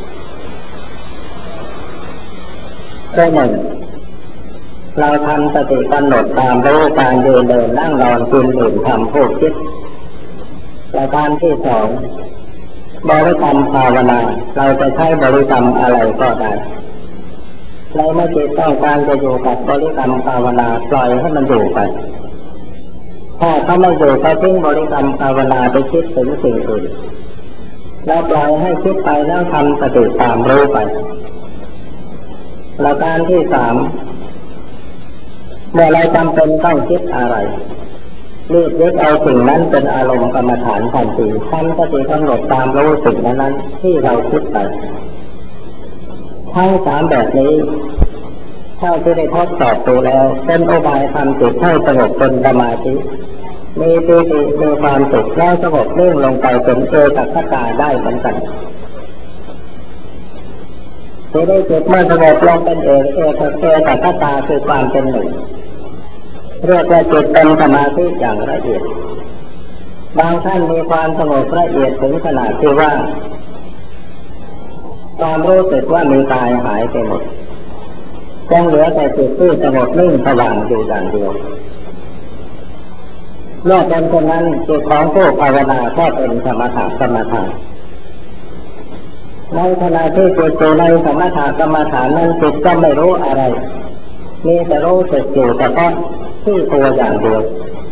ข้อหนึ่งเราทำสติกำหนดตามรู้การยืนเดินนั่งนอนกินดื่มทำพูดคิดประการที่สองบริกรรมภาวนาเราจะใช้บริกรรมอะไรก็ได้เราไม่จิตต้องการจะอยู่กับบริกรรมภาวนาปล่อยให้มันอยู่ไปถ้าเขาไม่อยู่ก็ทิ้งบริกรรมภาวนาไปคิดถึงสิ่งอื่นแล้วปล่อยให้คิดไปแล้วทำสติตามรู้ไปประการที่สามเมื่อเราจำเป็นต้องคิดอะไรรีบยึดเอาสิ่งนั้นเป็นอารมณ์กรรมฐานทันทีทำสติกำหนดตามรู้สิ่งนั้นที่เราคิดไปทั้งสามแบบนี้ถ้าที่ได้ทดสอบดูแล้วเป็นอุบายทำจิตให้สงบเป็นสมาธิมีปีติมีความสุขแล้วสงบนิ่งลงไปเป็นเอกคตาได้เหมือนกันจะได้จิตเมื่อสงบลงเป็นเอกคตาคือความเป็นหนึ่งเรียกว่าจิตเป็นสมาธิอย่างละเอียดบางท่านมีความสงบละเอียดถึงขนาดที่ว่าความรู้สึกว่ามีกายหายไปหมดยังเหลือแต่จิตที่สงบนิ่งสว่างอยู่อย่างเดียวเมื่อเป็นคนนั้นจิตของผู้ภาวนาก็เป็นสมถะกรรมฐานในขณะที่จิตอยู่ในสมถะกรรมฐานนั้นจิตก็ไม่รู้อะไรมีแต่รู้สึกอยู่เฉพาะที่ตัวอย่างเดียว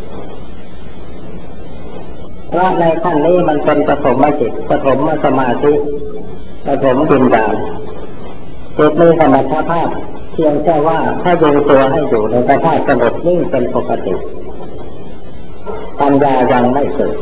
เพราะในขั้นนี้มันเป็นปฐมจิตปฐมสมาธิปฐมปัญญาจิตมีสมรรถภาพเพียงแค่ว่าถ้าอยู่ตัวให้อยู่ในสภาพสงบนิ่งเป็นปกติปัญญายังไม่เกิด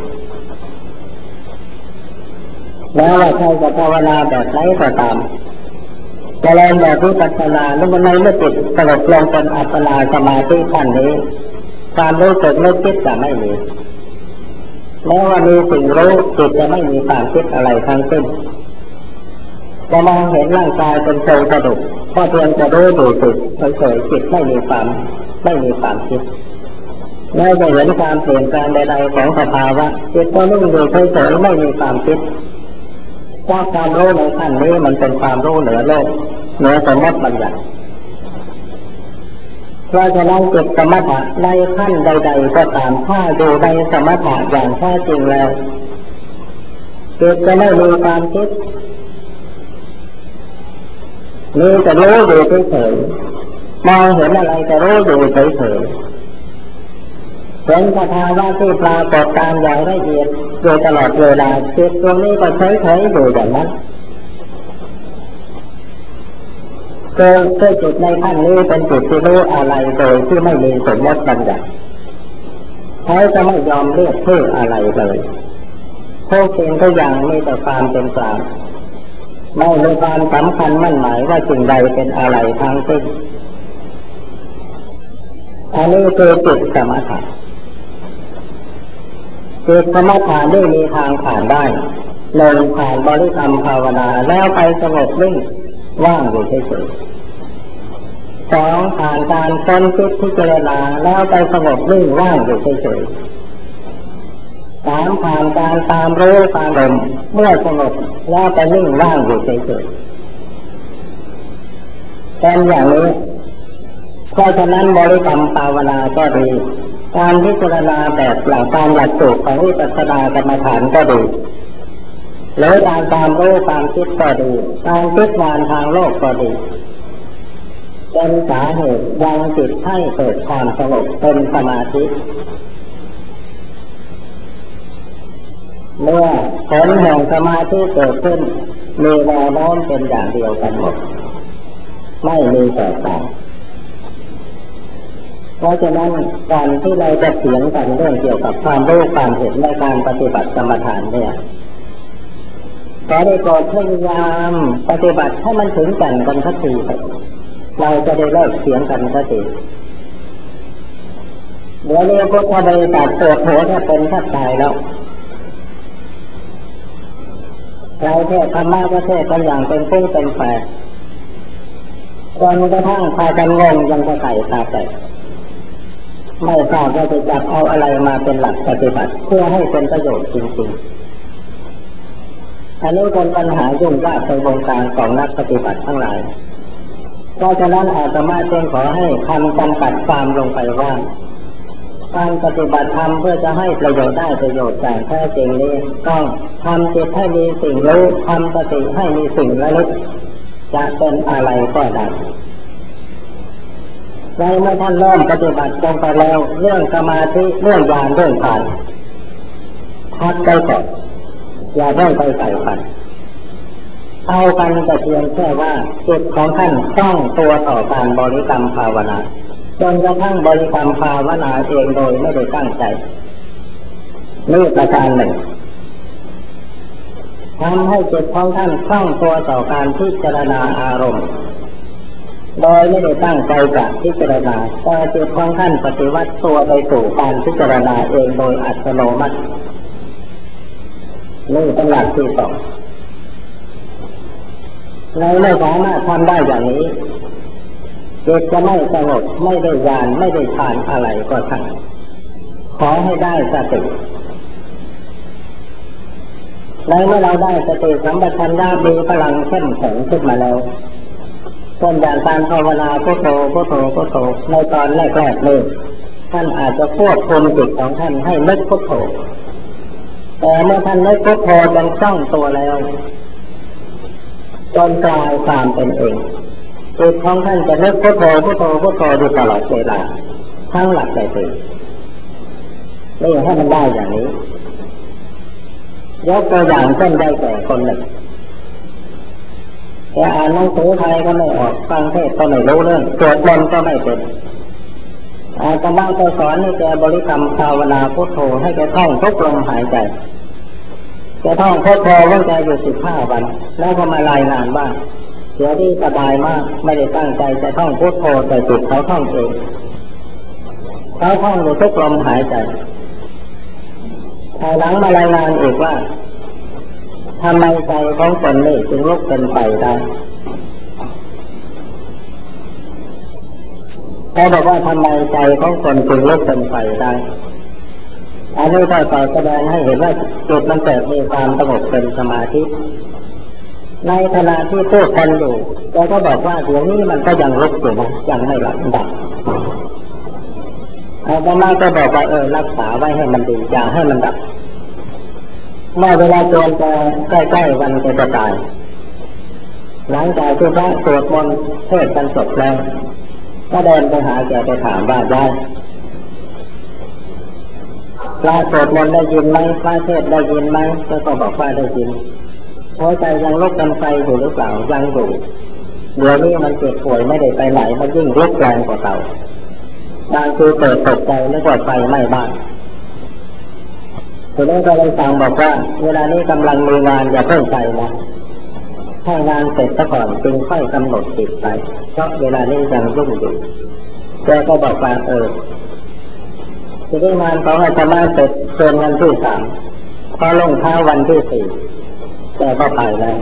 แม้ว่าใครจะภาวนาแบบไหนก็ตามจะเริ่มแบบวิปัสสนาในเมื่อจิตสงบลงเป็นอัปปนาสมาธิขั้นนี้ความรู้สึกนึกคิดจะไม่มีแม้ว่ามีสิ่งรู้จิตจะไม่มีความคิดอะไรทั้งสิ้นจะมองเห็นร่างกายเป็นโครงกระดูกก็เพียงจะรู้ดูจิตเฉยๆจิตไม่มีความคิดแม้จะเห็นความเปลี่ยนแปลงใดๆของสภาวะจิตก็นิ่งอยู่เฉยๆไม่มีความคิดเพราะความรู้ในขั้นนี้มันเป็นความรู้เหนือโลกเหนือสมมติบัญญัติเพราะฉะนั้นจิตสมถะในขั้นใดๆก็ตามถ้าอยู่ในสมถะอย่างแท้จริงแล้วจิตจะไม่มีความคิดมีแต่รู้อยู่เฉยๆมองเห็นอะไรจะรู้อยู่เฉยๆเป็นสภาวะที่ปรากฏตามอย่างละเอียดโดยตลอดเวลาจิตตรงนี้ก็เฉยๆอยู่อย่างนั้นคือจิตในขั้นนี้เป็นจิตที่รู้อะไรโดยที่ไม่มีสมมติบัญญัติเขาจะไม่ยอมเรียกชื่ออะไรเลยทุกสิ่งทุกอย่างมีแต่ความเป็นกลางไม่มีความสำคัญมั่นหมายว่าสิ่งใดเป็นอะไรทั้งสิ้นอันนี้คือจิตสมถะจิตสมถะนี่มีทางผ่านได้หนึ่งผ่านบริกรรมภาวนาแล้วไปสงบนิ่งว่างอยู่เฉยๆสองผ่านการค้นคิดพิจารณาแล้วไปสงบนิ่งว่างอยู่เฉยๆสามผ่านการตามรู้ตามลมเมื่อสงบแล้วไปนิ่งว่างอยู่เฉยๆเป็นอย่างนี้เพราะฉะนั้นบริกรรมภาวนาก็ดีการพิจารณาแบบหลักการหลักสูตรของวิปัสสนากรรมฐานก็ดีหรือการตามรู้ความคิดก็ดีการคิดงานทางโลกก็ดีเป็นสาเหตุยังจิตให้เกิดความสงบเป็นสมาธิเมื่อผลแห่งสมาธิเกิดขึ้นมีแนวโน้มเป็นอย่างเดียวกันหมดไม่มีแตกต่างเพราะฉะนั้นการที่เราจะเถียงกันเรื่องเกี่ยวกับความรู้ความเห็นในการปฏิบัติกรรมฐานเนี่ยขอได้โปรดพยายามปฏิบัติให้มันถึงกันสักทีเราจะได้เลิกเถียงกันสักทีเดี๋ยวนี้พวกเราไปตัดตัวโผล่ถ้าเป็นถ้าตายแล้วเราเทศธรรมะก็เทศกันอย่างเป็นฟุ้งเป็นไฟจนกระทั่งพากันงงยังจะไก่ตาแตกไม่ทราบว่าจะจับเอาอะไรมาเป็นหลักปฏิบัติเพื่อให้เป็นประโยชน์จริงๆอันนี้เป็นปัญหายุ่งยากในวงการของนักปฏิบัติทั้งหลายเพราะฉะนั้นอาตมาจึงขอให้คำจำกัดความลงไปว่าการปฏิบัติธรรมเพื่อจะให้ประโยชน์ได้ประโยชน์อย่างแท้จริงนี้ต้องทำจิตให้มีสิ่งรู้ทำสติให้มีสิ่งระลึกจะเป็นอะไรก็ได้ในเมื่อท่านเริ่มปฏิบัติลงไปแล้วเรื่องสมาธิเรื่องญาณเรื่องฌานพักไปก่อนอย่าเพิ่งไปใส่ฝันเอากันแต่เพียงแค่ว่าจิตของท่านต้องตัวต่อการบริกรรมภาวนาจนกระทั่งบริกรรมภาวนาเองโดยไม่ได้ตั้งใจนี่ประการหนึ่งทำให้จิตของท่านคล่องตัวต่อการพิจารณาอารมณ์โดยไม่ได้ตั้งใจจะพิจารณาแต่จิตของท่านปฏิวัติตัวไปสู่การพิจารณาเองโดยอัตโนมัตินี่เป็นหลักที่สองเราไม่สามารถทำได้อย่างนี้จิตจะไม่สงบไม่ได้ญาณไม่ได้ฌานอะไรก็ช่างขอให้ได้สติในเมื่อเราได้สติสัมปชัญญะมีพลังเข้มแข็งขึ้นมาแล้วต้นอย่างการภาวนาพุทโธพุทโธพุทโธในตอนแรกๆนี่ท่านอาจจะควบคุมจิตของท่านให้นึกพุทโธแต่เมื่อท่านนึกพุทโธจนคล่องตัวแล้วจนกลายความเป็นเองจิตของท่านจะนึกพุทโธพุทโธพุทโธอยู่ตลอดเวลาทั้งหลับใจตื่นนี่ให้มันได้อย่างนี้ยกตัวอย่างเช่นได้แก่คนหนึ่งแกอ่านหนังสือไทยก็ไม่ออกฟังเทศก็ไม่รู้เรื่องสวดมนต์ก็ไม่เป็นอาตมาก็สอนให้แกบริกรรมภาวนาพุทโธให้แกท่องทุกลมหายใจแกท่องพุทโธตั้งใจอยู่15 วันแล้วก็มารายงานว่าเดี๋ยวนี้สบายมากไม่ได้ตั้งใจจะท่องพุทโธแต่จิตเขาท่องเองเขาท่องอยู่ทุกลมหายใจภายหลังมารายงานอีกว่าทำไมใจของคนนี้จึงลุกเป็นไฟได้เขาบอกว่าทำไมใจของคนจึงลุกเป็นไฟได้อันนี้ก็แสดงให้เห็นว่าจิตมันเกิดมีความสงบเป็นสมาธิในขณะที่พูดกันอยู่เราก็บอกว่าเดี๋ยวนี้มันก็ยังลุกอยู่นะยังไม่หลับดับอาตมาก็บอกว่ารักษาไว้ให้มันดีอย่าให้มันดับเมื่อเวลาจวนจะใกล้ๆวันจะตายหลังจากที่พระสวดมนต์เทศน์กันจบแล้วก็เดินไปหาแกไปถามว่าได้พระสวดมนต์ได้ยินไหมพระเทศน์ได้ยินไหมก็บอกว่าได้ยินหัวใจยังลุกเป็นไฟอยู่หรือเปล่ายังอยู่เดี๋ยวนี้มันเจ็บป่วยไม่ได้ไปไหนมันยิ่งลุกแรงกว่าเก่าบางทีเกิดตกใจนึกว่าไฟไหม้บ้านทีนี้ก็เลยสั่งบอกว่าเวลานี้กำลังมีงานอย่าเพิ่งไปนะถ้างานเสร็จซะก่อนจึงค่อยกำหนดจิตไปเพราะเวลานี้ยังยุ่งอยู่แกก็บอกว่าจะได้งานของอาตมาเสร็จเกินวันที่3พอลงเท้าวันที่4แกก็ไปแล้ว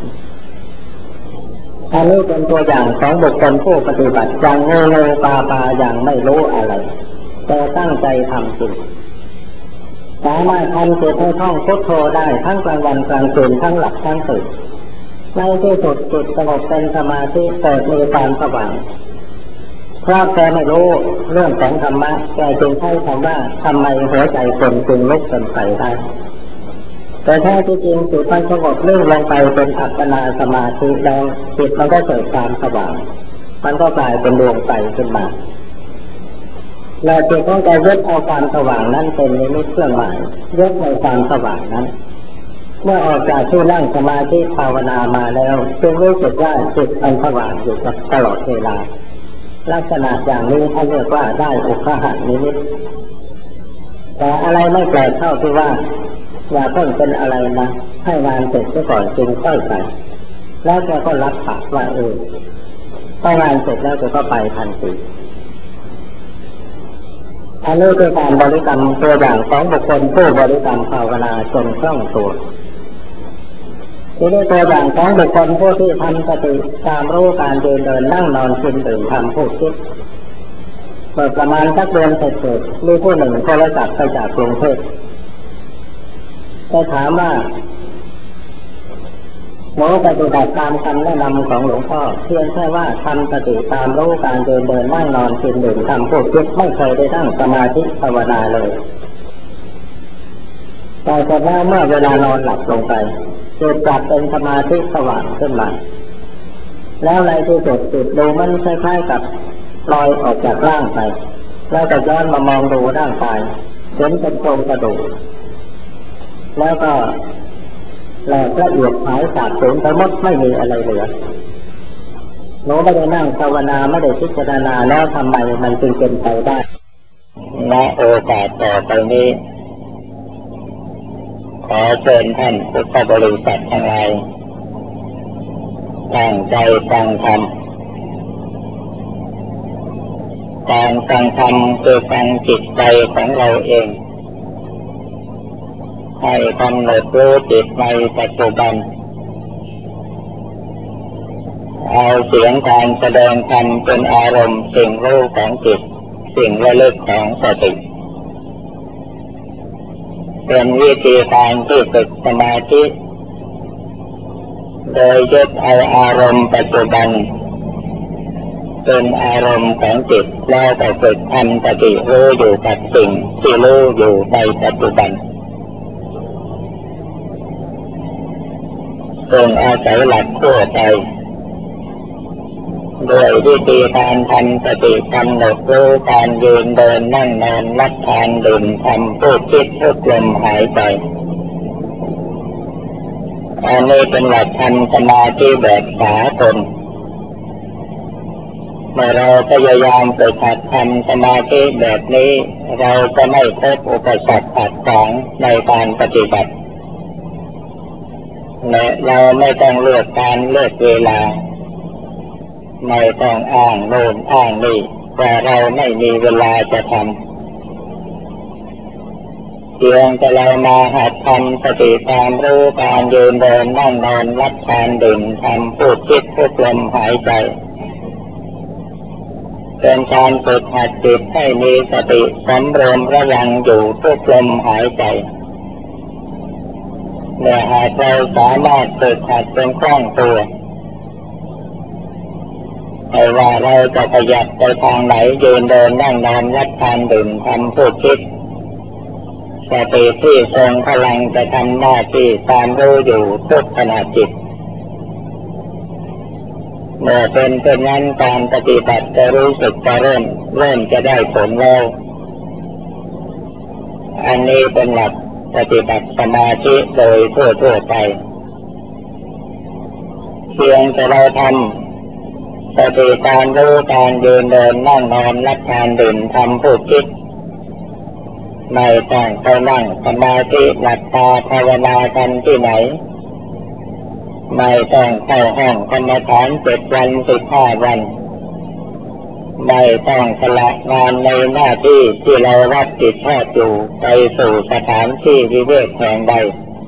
อันนี้เป็นตัวอย่างของบุคคลผู้ปฏิบัติอย่างโง่ๆปาอย่างไม่รู้อะไรแต่ตั้งใจทำจริงสามารถทำจิตให้ท่องพุทโธได้ทั้งกลางวันกลางคืนทั้งหลับทั้งตื่นในที่สุดจิตสงบเป็นสมาธิเกิดมีความสว่างเพราะแกไม่รู้เรื่องของธรรมะแกจึงใช้คำว่าทำไมหัวใจคนจึงลุกเป็นไฟได้แต่แท้ที่จริงจิตมันสงบเลื่อนลงไปเป็นอัปปนาสมาธิแล้วจิตมันก็เกิดความสว่างมันก็กลายเป็นดวงไฟขึ้นมาและจิตของแกยึดเอาความสว่างนั้นเป็นนิมิตเครื่องหมายยึดในความสว่างนั้นเมื่อออกจากที่นั่งสมาธิภาวนามาแล้วจึงรู้สึกว่าจิตมันสว่างอยู่ตลอดเวลาลักษณะอย่างนี้เขาเรียกว่าได้อุคหะนิมิตแต่อะไรไม่แปลกเท่าที่ว่าอย่าเพิ่งเป็นอะไรนะให้งานเสร็จซะก่อนจึงค่อยไปแล้วแกก็รับปากว่าพองานเสร็จแล้วก็ไปทันทีอันนี้คือการบริกรรมตัวอย่างของบุคคลผู้บริกรรมภาวนาจนคล่องตัวที่นี่ตัวอย่างของบุคคลผู้ที่ทำสติตามรู้การเดินนั่งนอนกินดื่มทำพูดคิดเมื่อประมาณสักเดือนเสร็จมีผู้หนึ่งโทรศัพท์ไปจากกรุงเทพก็ถามว่าหนูปฏิบัติตามคำแนะนำของหลวงพ่อเพียงแค่ว่าทำสติตามรู้การเดินนั่งนอนกินดื่มทำพูดคิดไม่เคยได้นั่งสมาธิภาวนาเลยแต่เสร็จแล้วเมื่อเวลานอนหลับลงไปจิตกลับเป็นสมาธิสว่างขึ้นมาแล้วในที่สุดจิตดูมันคล้ายๆกับลอยออกจากร่างไปแล้วก็ย้อนมามองดูร่างกายเห็นเป็นโครงกระดูกแล้วก็แหลกละเอียดหายสาบสูญไปหมดไม่มีอะไรเหลือหนูไม่ได้นั่งภาวนาไม่ได้พิจารณาแล้วทำไมมันจึงเป็นไปได้ณโอกาสต่อไปนี้ขอเชิญท่านพุทธบริษัททั้งหลายตั้งใจฟังธรรมการฟังธรรมคือฟังจิตใจของเราเองให้กำหนดรู้จิตในปัจจุบันเอาเสียงการแสดงธรรมเป็นอารมณ์สิ่งรู้ของจิตสิ่งระลึกของสติเป็นวิธีการที่ฝึกสมาธิโดยยึดเอาอารมณ์ปัจจุบันเป็นอารมณ์ของจิตแล้วก็ฝึกทำสติรู้อยู่กับสิ่งที่รู้อยู่ในปัจจุบันซึ่งอาศัยหลักทั่วไปโดยวิธีการทำสติกำหนดรู้การยืนเดินนั่งนอนรับทานดื่มทำพูดคิดทุกลมหายใจอันนี้เป็นหลักทำสมาธิแบบสากลเมื่อเราพยายามฝึกหัดทำสมาธิแบบนี้เราจะไม่พบอุปสรรคขัดขวางในการปฏิบัติและเราไม่ต้องเลือกการเลือกเวลาไม่ต้องอ้างโน่นอ้างนี่ว่าเราไม่มีเวลาจะทำเพียงแต่เรามาหัดทำสติตามรู้การยืนเดินนั่งนอนรับทานดื่มทำพูดคิดทุกลมหายใจเป็นการฝึกหัดจิตให้มีสติสำรวมระวังอยู่ทุกลมหายใจเมื่อหากเราสามารถฝึกหัดเป็นคล่องตัวไม่ว่าเราจะขยับไปทางไหนยืนเดินนั่งนอนรับทานดื่มทำพูดคิดสติที่ทรงพลังจะทำหน้าที่ตามรู้อยู่ทุกขณะจิตเมื่อเป็นเช่นนั้นการปฏิบัติจะรู้สึกจะเริ่มจะได้ผลแล้วอันนี้เป็นหลักปฏิบัติสมาธิโดยทั่วไปเพียงแต่เราทำสติการรู้การยืนเดินนั่งนอนรับทานดื่มทำพูดคิดไม่ต้องไปนั่งสมาธิหลับตาภาวนากันที่ไหนไม่ต้องเข้าห้องกรรมฐาน7 วัน15 วันไม่ต้องสละงานในหน้าที่ที่เรารับผิดชอบอยู่ไปสู่สถานที่วิเวกแห่งใด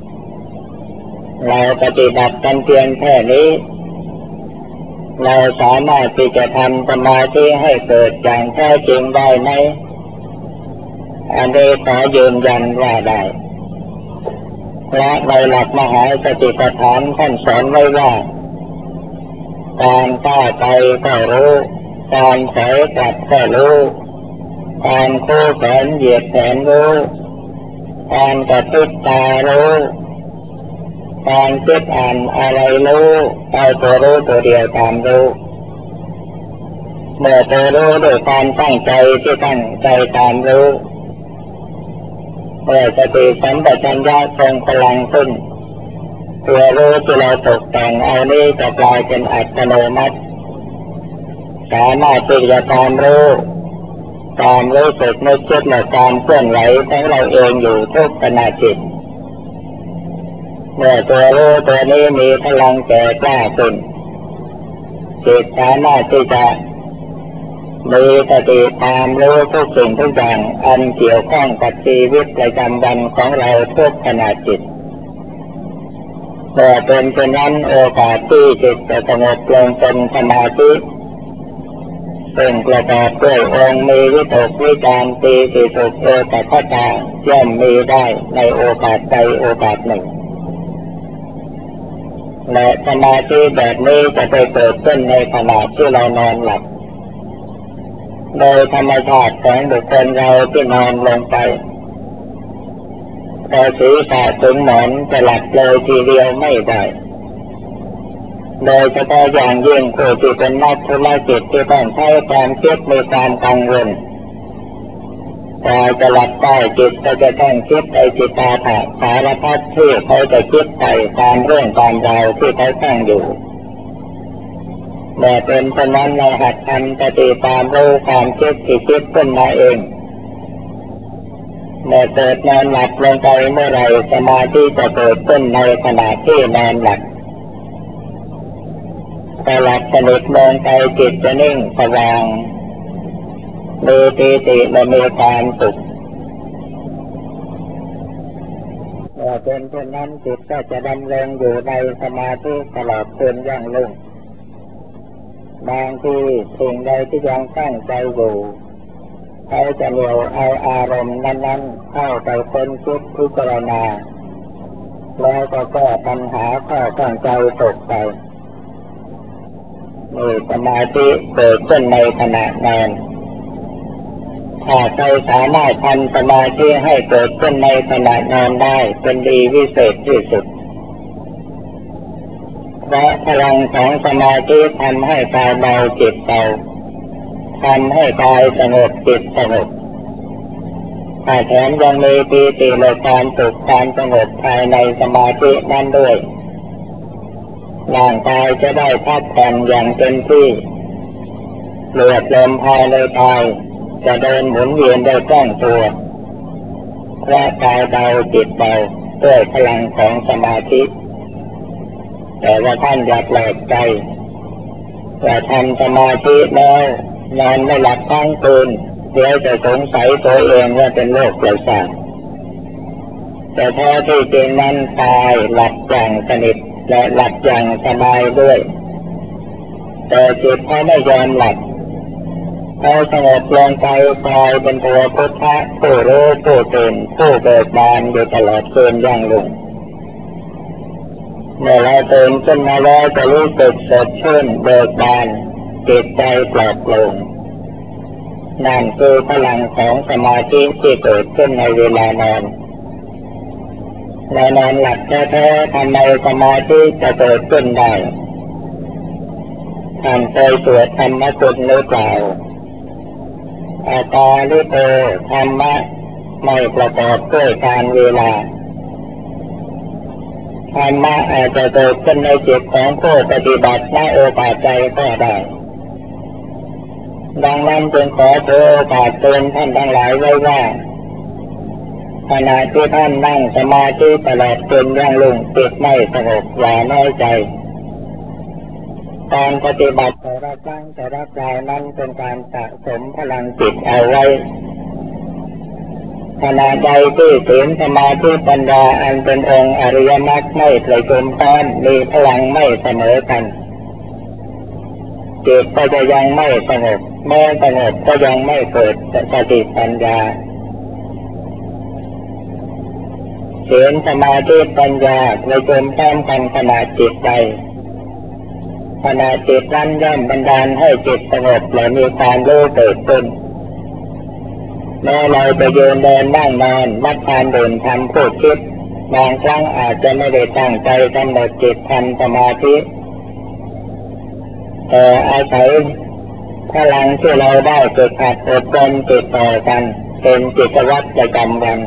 เราปฏิบัติกันเพียงแค่นี้เราสามารถที่จะทำสมาธิให้เกิดอย่างแท้จริงได้ไหมอันนี้ขอยืนยันว่าได้และในหลักมหาสติปัฏฐานท่านสอนไว้ว่าการก้าวไปก็รู้การถอยกลับก็รู้การคู่แขนเหยียดแขนรู้การกระพริบตารู้การคิดอ่านอะไรรู้เอาตัวรู้ตัวเดียวตามรู้เมื่อตัวรู้ด้วยความตั้งใจที่ตั้งใจตามรู้เมื่อสติสัมปชัญญะทรงพลังขึ้นตัวรู้ที่เราตกแต่งเอานี้จะกลายเป็นอัตโนมัติสามารถที่จะตามรู้ความรู้สึกนึกคิดและความเคลื่อนไหวของเราเองอยู่ทุกขณะจิตเมื่อตัวรู้ตัวนี้มีพลังแก่กล้าขึ้นจิตสามารถที่จะมีสติตามรู้ทุกสิ่งทุกอย่างอันเกี่ยวข้องกับชีวิตประจำวันของเราทุกขณะจิตเมื่อเป็นเช่นนั้นโอกาสที่จิตจะสงบลงเป็นสมาธิซึ่งประกอบด้วยองค์มีวิตกวิจารปีติสุขเอกคตาย่อมมีได้ในโอกาสใดโอกาสหนึ่งและสมาธิแบบนี้จะไปเกิดขึ้นในขณะที่เรานอนหลับโดยธรรมชาติของบุคคลเราที่นอนลงไปพอศีรษะถึงหมอนจะหลับเลยทีเดียวไม่ได้โดยเฉพาะอย่างยิ่งผู้ที่เป็นนักธุรกิจที่ต้องใช้ความคิดมีความกังวลพอจะหลับได้จิตก็จะต้องคิดไปจิตตาถะสารพัดที่เขาจะคิดไปตามเรื่องตามราวที่เขาตั้งอยู่เมื่อเป็นเช่นนั้นเราหัดทำสติตามรู้ความคิดที่คิดขึ้นมาเองเมื่อเกิดนอนหลับลงไปเมื่อไรสมาธิจะเกิดขึ้นในขณะที่นอนหลับพอหลับสนิทลงไปจิตจะนิ่งสว่างมีปีติและมีความสุขเมื่อเป็นเช่นนั้นจิตก็จะดำรงอยู่ในสมาธิตลอดคืนอย่างลุ่งบางทีสิ่งใดที่ยังตั้งใจอยู่เขาจะเหนี่ยวเอาอารมณ์นั้นๆเข้าไปค้นคิดพิจารณาแล้วก็แก้ปัญหาข้อข้องใจตกไปมีสมาธิเกิดขึ้นในขณะนอนถ้าใครสามารถทำสมาธิให้เกิดขึ้นในขณะนอนได้เป็นดีวิเศษที่สุดเพราะพลังของสมาธิทำให้กายเบาจิตเบาทำให้กายสงบจิตสงบถ้าแถมยังมีปีติและความสุขความสงบภายในสมาธินั้นด้วยร่างกายจะได้พักผ่อนอย่างเต็มที่เลือดลมภายในกายจะเดินหมุนเวียนได้คล่องตัวเพราะกายเบาจิตเบาด้วยพลังของสมาธิแต่ว่าท่านอย่าแปลกใจว่าทำสมาธิแล้วนอนไม่หลับทั้งคืนเดี๋ยวจะสงสัยตัวเองว่าเป็นโรคประสาทแต่แท้ที่จริงนั้นตายหลับอย่างสนิทและหลับอย่างสบายด้วยแต่จิตเขาไม่ยอมหลับเขาสงบลงไปกลายเป็นตัวพุทธะผู้รู้ผู้ตื่นผู้เบิกบานอยู่ตลอดคืนอย่างลุ่งเมื่อเราตื่นขึ้นมาแล้วจะรู้สึกสดชื่นเบิกบานจิตใจปลอดโปร่งนั่นคือพลังของสมาธิที่เกิดขึ้นในเวลานอนในนอนหลับแท้ๆทำไมสมาธิจะเกิดขึ้นได้ท่านเคยสวดธรรมกุฏหรือเปล่าอาตาลิโตธรรมะไม่ประกอบด้วยการเวลาธรรมะอาจจะเกิดขึ้นในจิตของผู้ปฏิบัติในโอกาสใจก็ได้ดังนั้นจึงขอถือโอกาสเตือนท่านทั้งหลายไว้ว่าขณะที่ท่านนั่งสมาธิตลอดจนยังลุ่งจิตไม่สงบอย่าน้อยใจการปฏิบัติแต่ละครั้งแต่ละคราวนั้นเป็นการสะสมพลังจิตเอาไว้ขณะใดที่ศีลสมาธิปัญญาอันเป็นองค์อริยมรรคไม่ประชุมกันมีพลังไม่เสมอกันจิตก็จะยังไม่สงบแม้สงบก็ยังไม่เกิดสติปัญญาศีลสมาธิปัญญาประชุมพร้อมกันขณะจิตใดขณะจิตนั้นย่อมบันดาลให้จิตสงบและมีความรู้เกิดขึ้นแม้เราจะยืนเดินนั่งนอนนับทานดื่มทำพูดคิดบางครั้งอาจจะไม่ได้ตั้งใจกำหนดจิตทำสมาธิแต่อาศัยพลังที่เราได้ฝึกหัดอบรมติดต่อกันเป็นกิจวัตรประจำวัน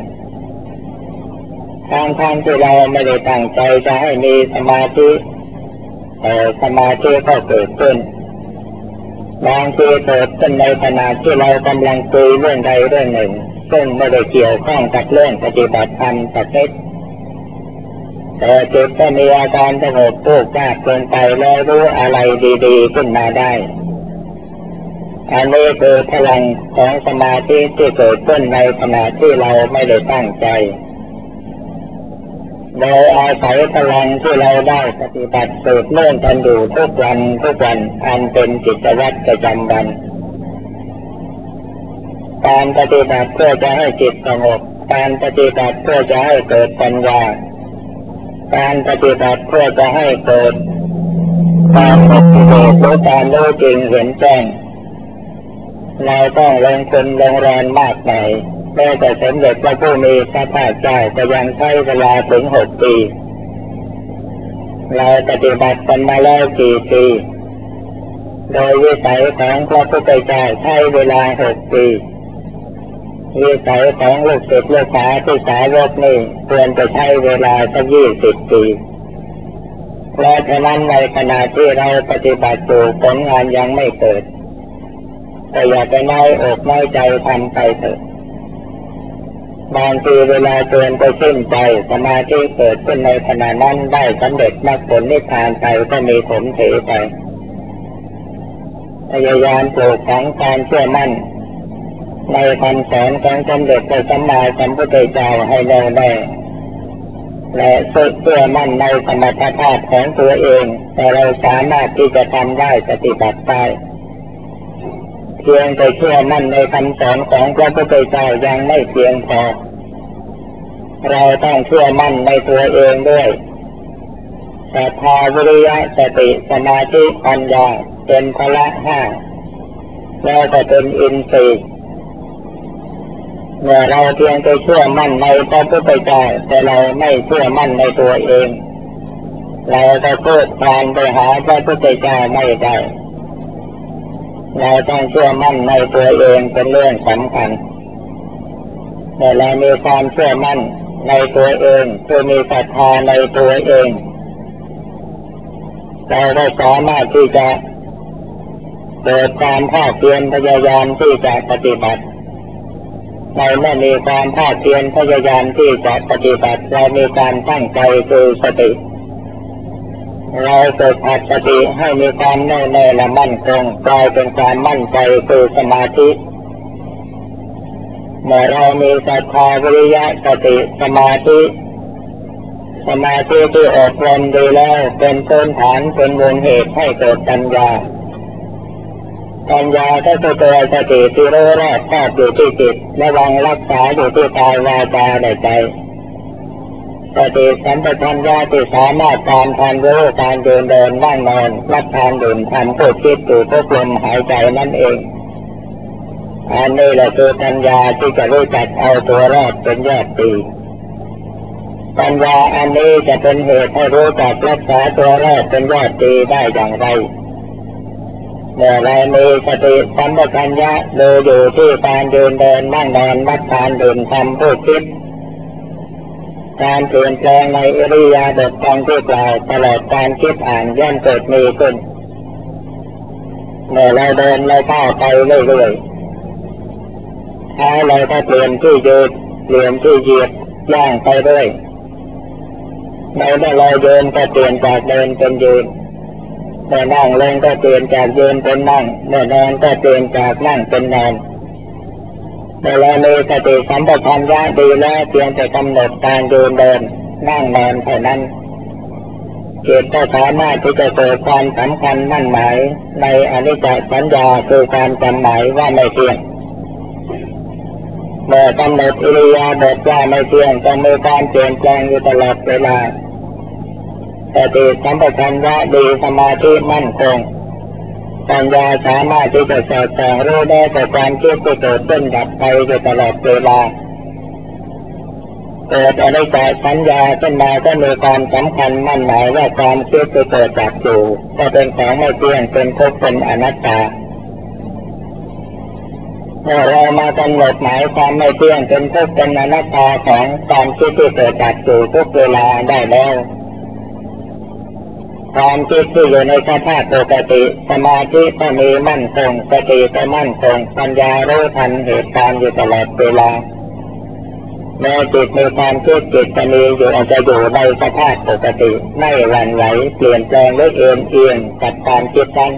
ทางที่เราไม่ได้ตั้งใจจะให้มีสมาธิแต่สมาธิก็เกิดขึ้นบางทีเกิดขึ้นในขณะที่เรากำลังคุยเรื่องใดเรื่องหนึ่งซึ่งไม่ได้เกี่ยวข้องกับเรื่องปฏิบัติธรรมสักนิดแต่จิตก็มีอาการสงบวูบวาบลงไปแล้วรู้อะไรดีๆขึ้นมาได้อันนี้คือพลังของสมาธิที่เกิดขึ้นในขณะที่เราไม่ได้ตั้งใจโดยอาศัยพลังที่เราได้ปฏิบัติสืบเนื่องกันอยู่ทุกวันอันเป็นกิจวัตรประจำวันการปฏิบัติเพื่อจะให้จิตสงบการปฏิบัติเพื่อจะให้เกิดปัญญาการปฏิบัติเพื่อจะให้เกิดความอดทนรู้การรู้จริงเห็นแจ้งเราต้องลงทุนลงแรงมากหน่อยแม้แต่สมเด็จพระผู้มีพระภาคเจ้าก็ยังใช้เวลาถึง6 ปีเราปฏิบัติกันมาแล้วกี่ปีโดยวิสัยของพระพุทธเจ้าใช้เวลา6 ปีวิสัยของลูกศิษย์ลูกหาที่สาวกนี่ควรจะใช้เวลาสัก20 ปีเพราะฉะนั้นในขณะที่เราปฏิบัติอยู่ผลงานยังไม่เกิดแต่อย่าไปน้อยอกน้อยใจทำไปเถอะบางทีเวลาเกินไปขึ้นใจสมาธิเกิดขึ้นในขณะนั้นได้สำเร็จมรรคผลนิพพานไปก็มีผลเสียไปพยายามปลูกฝังการเชื่อมั่นในคำสอนของสมเด็จพระสัมมาสัมพุทธเจ้าให้แน่วแน่และเชื่อมั่นในสมรรถภาพของตัวเองแต่เราสามารถที่จะทำได้ปฏิบัติได้เพียงแต่เชื่อมั่นในคำสอนของพระพุทธเจ้ายังไม่เพียงพอเราต้องเชื่อมั่นในตัวเองด้วยศรัทธาวิริยะสติสมาธิปัญญาเป็นพละ5แล้วก็เป็นอินทรีย์เมื่อเราเพียงแต่เชื่อมั่นในพระพุทธเจ้าแต่เราไม่เชื่อมั่นในตัวเองเราจะพูดการไปหาพระพุทธเจ้าไม่ได้เราต้องเชื่อมั่นในตัวเองเป็นเรื่องสำคัญเมื่อเรามีความเชื่อมั่นในตัวเองคือมีศรัทธาในตัวเองเราก็สามารถที่จะเกิดความภาคเพียรพยายามที่จะปฏิบัติเราไม่มีความภาคเพียรพยายามที่จะปฏิบัติเรามีการตั้งใจคือสติเราฝึกหัดสติให้มีความแน่วแน่และมั่นคงกลายเป็นความมั่นใจคือสมาธิเมื่อเรามีศรัทธาวิริยะสติสมาธิที่อบรมดีแล้วเป็นพื้นฐานเป็นมูลเหตุให้เกิดปัญญาก็คือตัวสติที่รู้รอบคอบอยู่ที่จิตระวังรักษาอยู่ที่กายวาจาและใจสติสัมปชัญญะที่สามารถตามทันรู้การเดินนั่งนอนรับทานดื่มทำพูดคิดอยู่ทุกลมหายใจนั่นเองอันนี้แหละคือปัญญาที่จะรู้จักเอาตัวรอดเป็นยอดดีปัญญาอันนี้จะเป็นเหตุให้รู้จักรักษาตัวรอดเป็นยอดดีได้อย่างไรเมื่อเรามีสติสัมปชัญญะดูอยู่ที่การเดินนั่งนอนรับทานดื่มทำพูดคิดการเปลี่ยนแปลงในอิริยาบถดังที่กล่าวตลอดการคิดอ่านย่อมเกิดมีขึ้นเมื่อเราเดินเราก้าวไปเรื่อยๆถ้าเราก็เปลี่ยนที่ยืนเปลี่ยนที่เหยียบย่างไปด้วยในเมื่อเราเดินก็เปลี่ยนจากเดินเป็นยืนเมื่อนั่งลงก็เปลี่ยนจากยืนเป็นนั่งเมื่อนอนก็เปลี่ยนจากนั่งเป็นนอนเมื่อเรามีสติสัมปชัญญะดีแล้วเพียงแต่กำหนดการยืนเดินนั่งนอนเท่านั้นจิตก็สามารถที่จะเกิดความสำคัญมั่นหมายในอนิจจสัญญาคือการจำหมายว่าไม่เที่ยงเมื่อกำหนดอิริยาบถว่าไม่เที่ยงต้องมีการเปลี่ยนแปลงอยู่ตลอดเวลาสติสัมปชัญญะดีสมาธิมั่นคงปัญญาสามารถที่จะสอดส่องรู้ได้แต่ความคิดที่เกิดขึ้นดับไปอยู่ตลอดเวลาเกิดอนิจจสัญญาขึ้นมาก็มีความสำคัญมั่นหมายว่าความคิดที่เกิดจากอยู่ก็เป็นของไม่เที่ยงเป็นทุกข์เป็นอนัตตาเมื่อเรามากำหนดหมายความไม่เที่ยงเป็นทุกข์เป็นอนัตตาของความคิดที่เกิดจากอยู่ทุกเวลาได้แล้วความคิดที่อยู่ในสภาพปกติสมาธิก็มีมั่นคงสติก็มั่นคงปัญญารู้ทันเหตุการณ์อยู่ตลอดเวลาแม้จิตมีความคิดจิตจะมีอยู่อาจจะอยู่ในสภาพปกติไม่หวั่นไหวเปลี่ยนแปลงหรือเอียงกับความคิดนั้น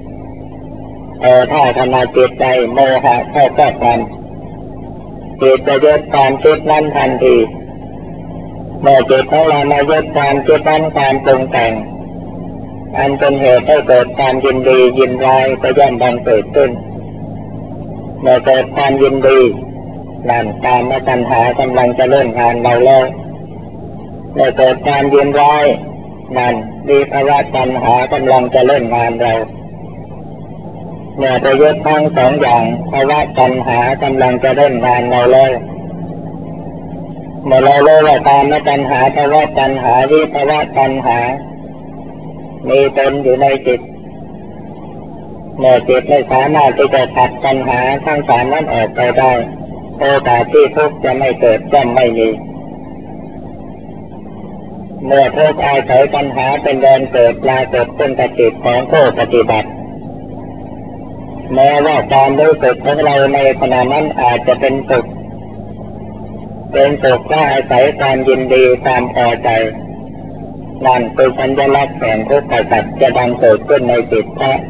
ถ้าขณะจิตใจโมหะเข้าครอบงำจิตจะยึดความคิดนั้นทันทีเมื่อจิตของเรามายึดความคิดนั้นความปรุงแต่งอันเป็นเหตุให้เกิดความยินดียินร้ายก็ย่อมบังเกิดขึ้นเมื่อเกิดความยินดีนั่นตามมาตัณหากำลังจะเล่นงานเราแล้วเมื่อเกิดความยินร้ายนั่นวิภวตัณหากำลังจะเล่นงานเราเมื่อประยุทธ์ทั้งสองอย่างภาวะตัณหากำลังจะเล่นงานเราแล้วเมื่อเรารู้ว่าตามมาตัณหาภาวะตัณหาวิภวตัณหามีตนอยู่ในจิตเมื่อจิตไม่สามารถที่จะตัดปัญหาทั้งสามนั้นออกไปได้โอกาสที่ทุกข์จะไม่เกิดย่อมไม่มีเมื่อทุกข์อาศัยปัญหาเป็นแดนเกิดปรากฏขึ้นกับจิตของผู้ปฏิบัติแม้ว่าความรู้สึกของเราในขณะนั้นอาจจะเป็นสุขก็อาศัยความยินดีความพอใจนั่นคือสัญลักษณ์แห่งทุกข์สัจจะบังเกิดขึ้นในจิตเพราะ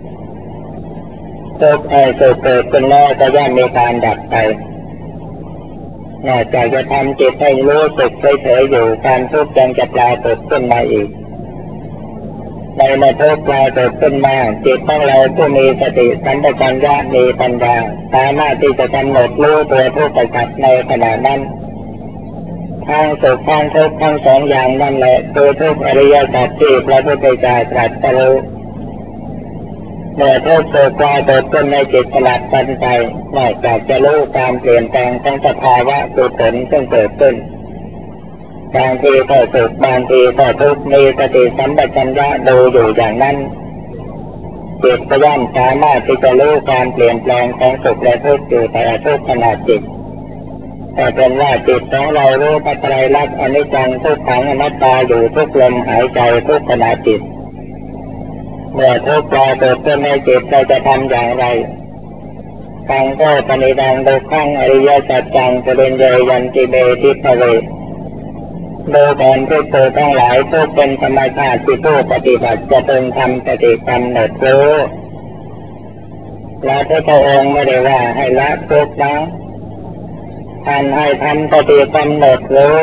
ทุกข์เกิดขึ้นแล้วก็ย่อมมีการดับไปนอกจากจะทำจิตให้รู้สึกเฉยๆอยู่การทุกข์ยังจะปรากฏขึ้นมาอีกในเมื่อทุกข์ปรากฏขึ้นมาจิตของเราผู้มีสติสัมปชัญญะมีปัญญาสามารถที่จะกำหนดรู้ตัวทุกข์สัจในขณะนั้นทั้งสุขทั้งทุกข์ทั้งสองอย่างนั่นแหละคือทุกข์อริยสัจที่พระพุทธเจ้าตรัสรู้เมื่อทุกข์เกิดปรากฏขึ้นในจิตสลัดปันใจนอกจากจะรู้การเปลี่ยนแปลงของสภาวะคือผลซึ่งเกิดขึ้นบางทีก็สุขบางทีก็ทุกข์มีสติสัมปชัญญะดูอยู่อย่างนั้นจิตก็ย่อมสามารถที่จะรู้การเปลี่ยนแปลงของสุขและทุกข์อยู่แต่ทุกขณะจิตแต่เป็นว่าจิตของเรารู้พระไตรลักษณ์อนิจจังทุกขังอนัตตาอยู่ทุกลมหายใจทุกขณะจิตเมื่อทุกข์ปรากฏขึ้นในจิตเราจะทำอย่างไรตังโกปนิดังดุขังอริยสัจจังเจริญเยยันติเมทิภเวดูก่อนทุกตัวทั้งหลายทุกเป็นธรรมชาติที่ผู้ปฏิบัติจะพึงทำสติกำหนดรู้และพระองค์ไม่ได้ว่าให้ละทุกข์นะท่านให้ทำสติกำหนดรู้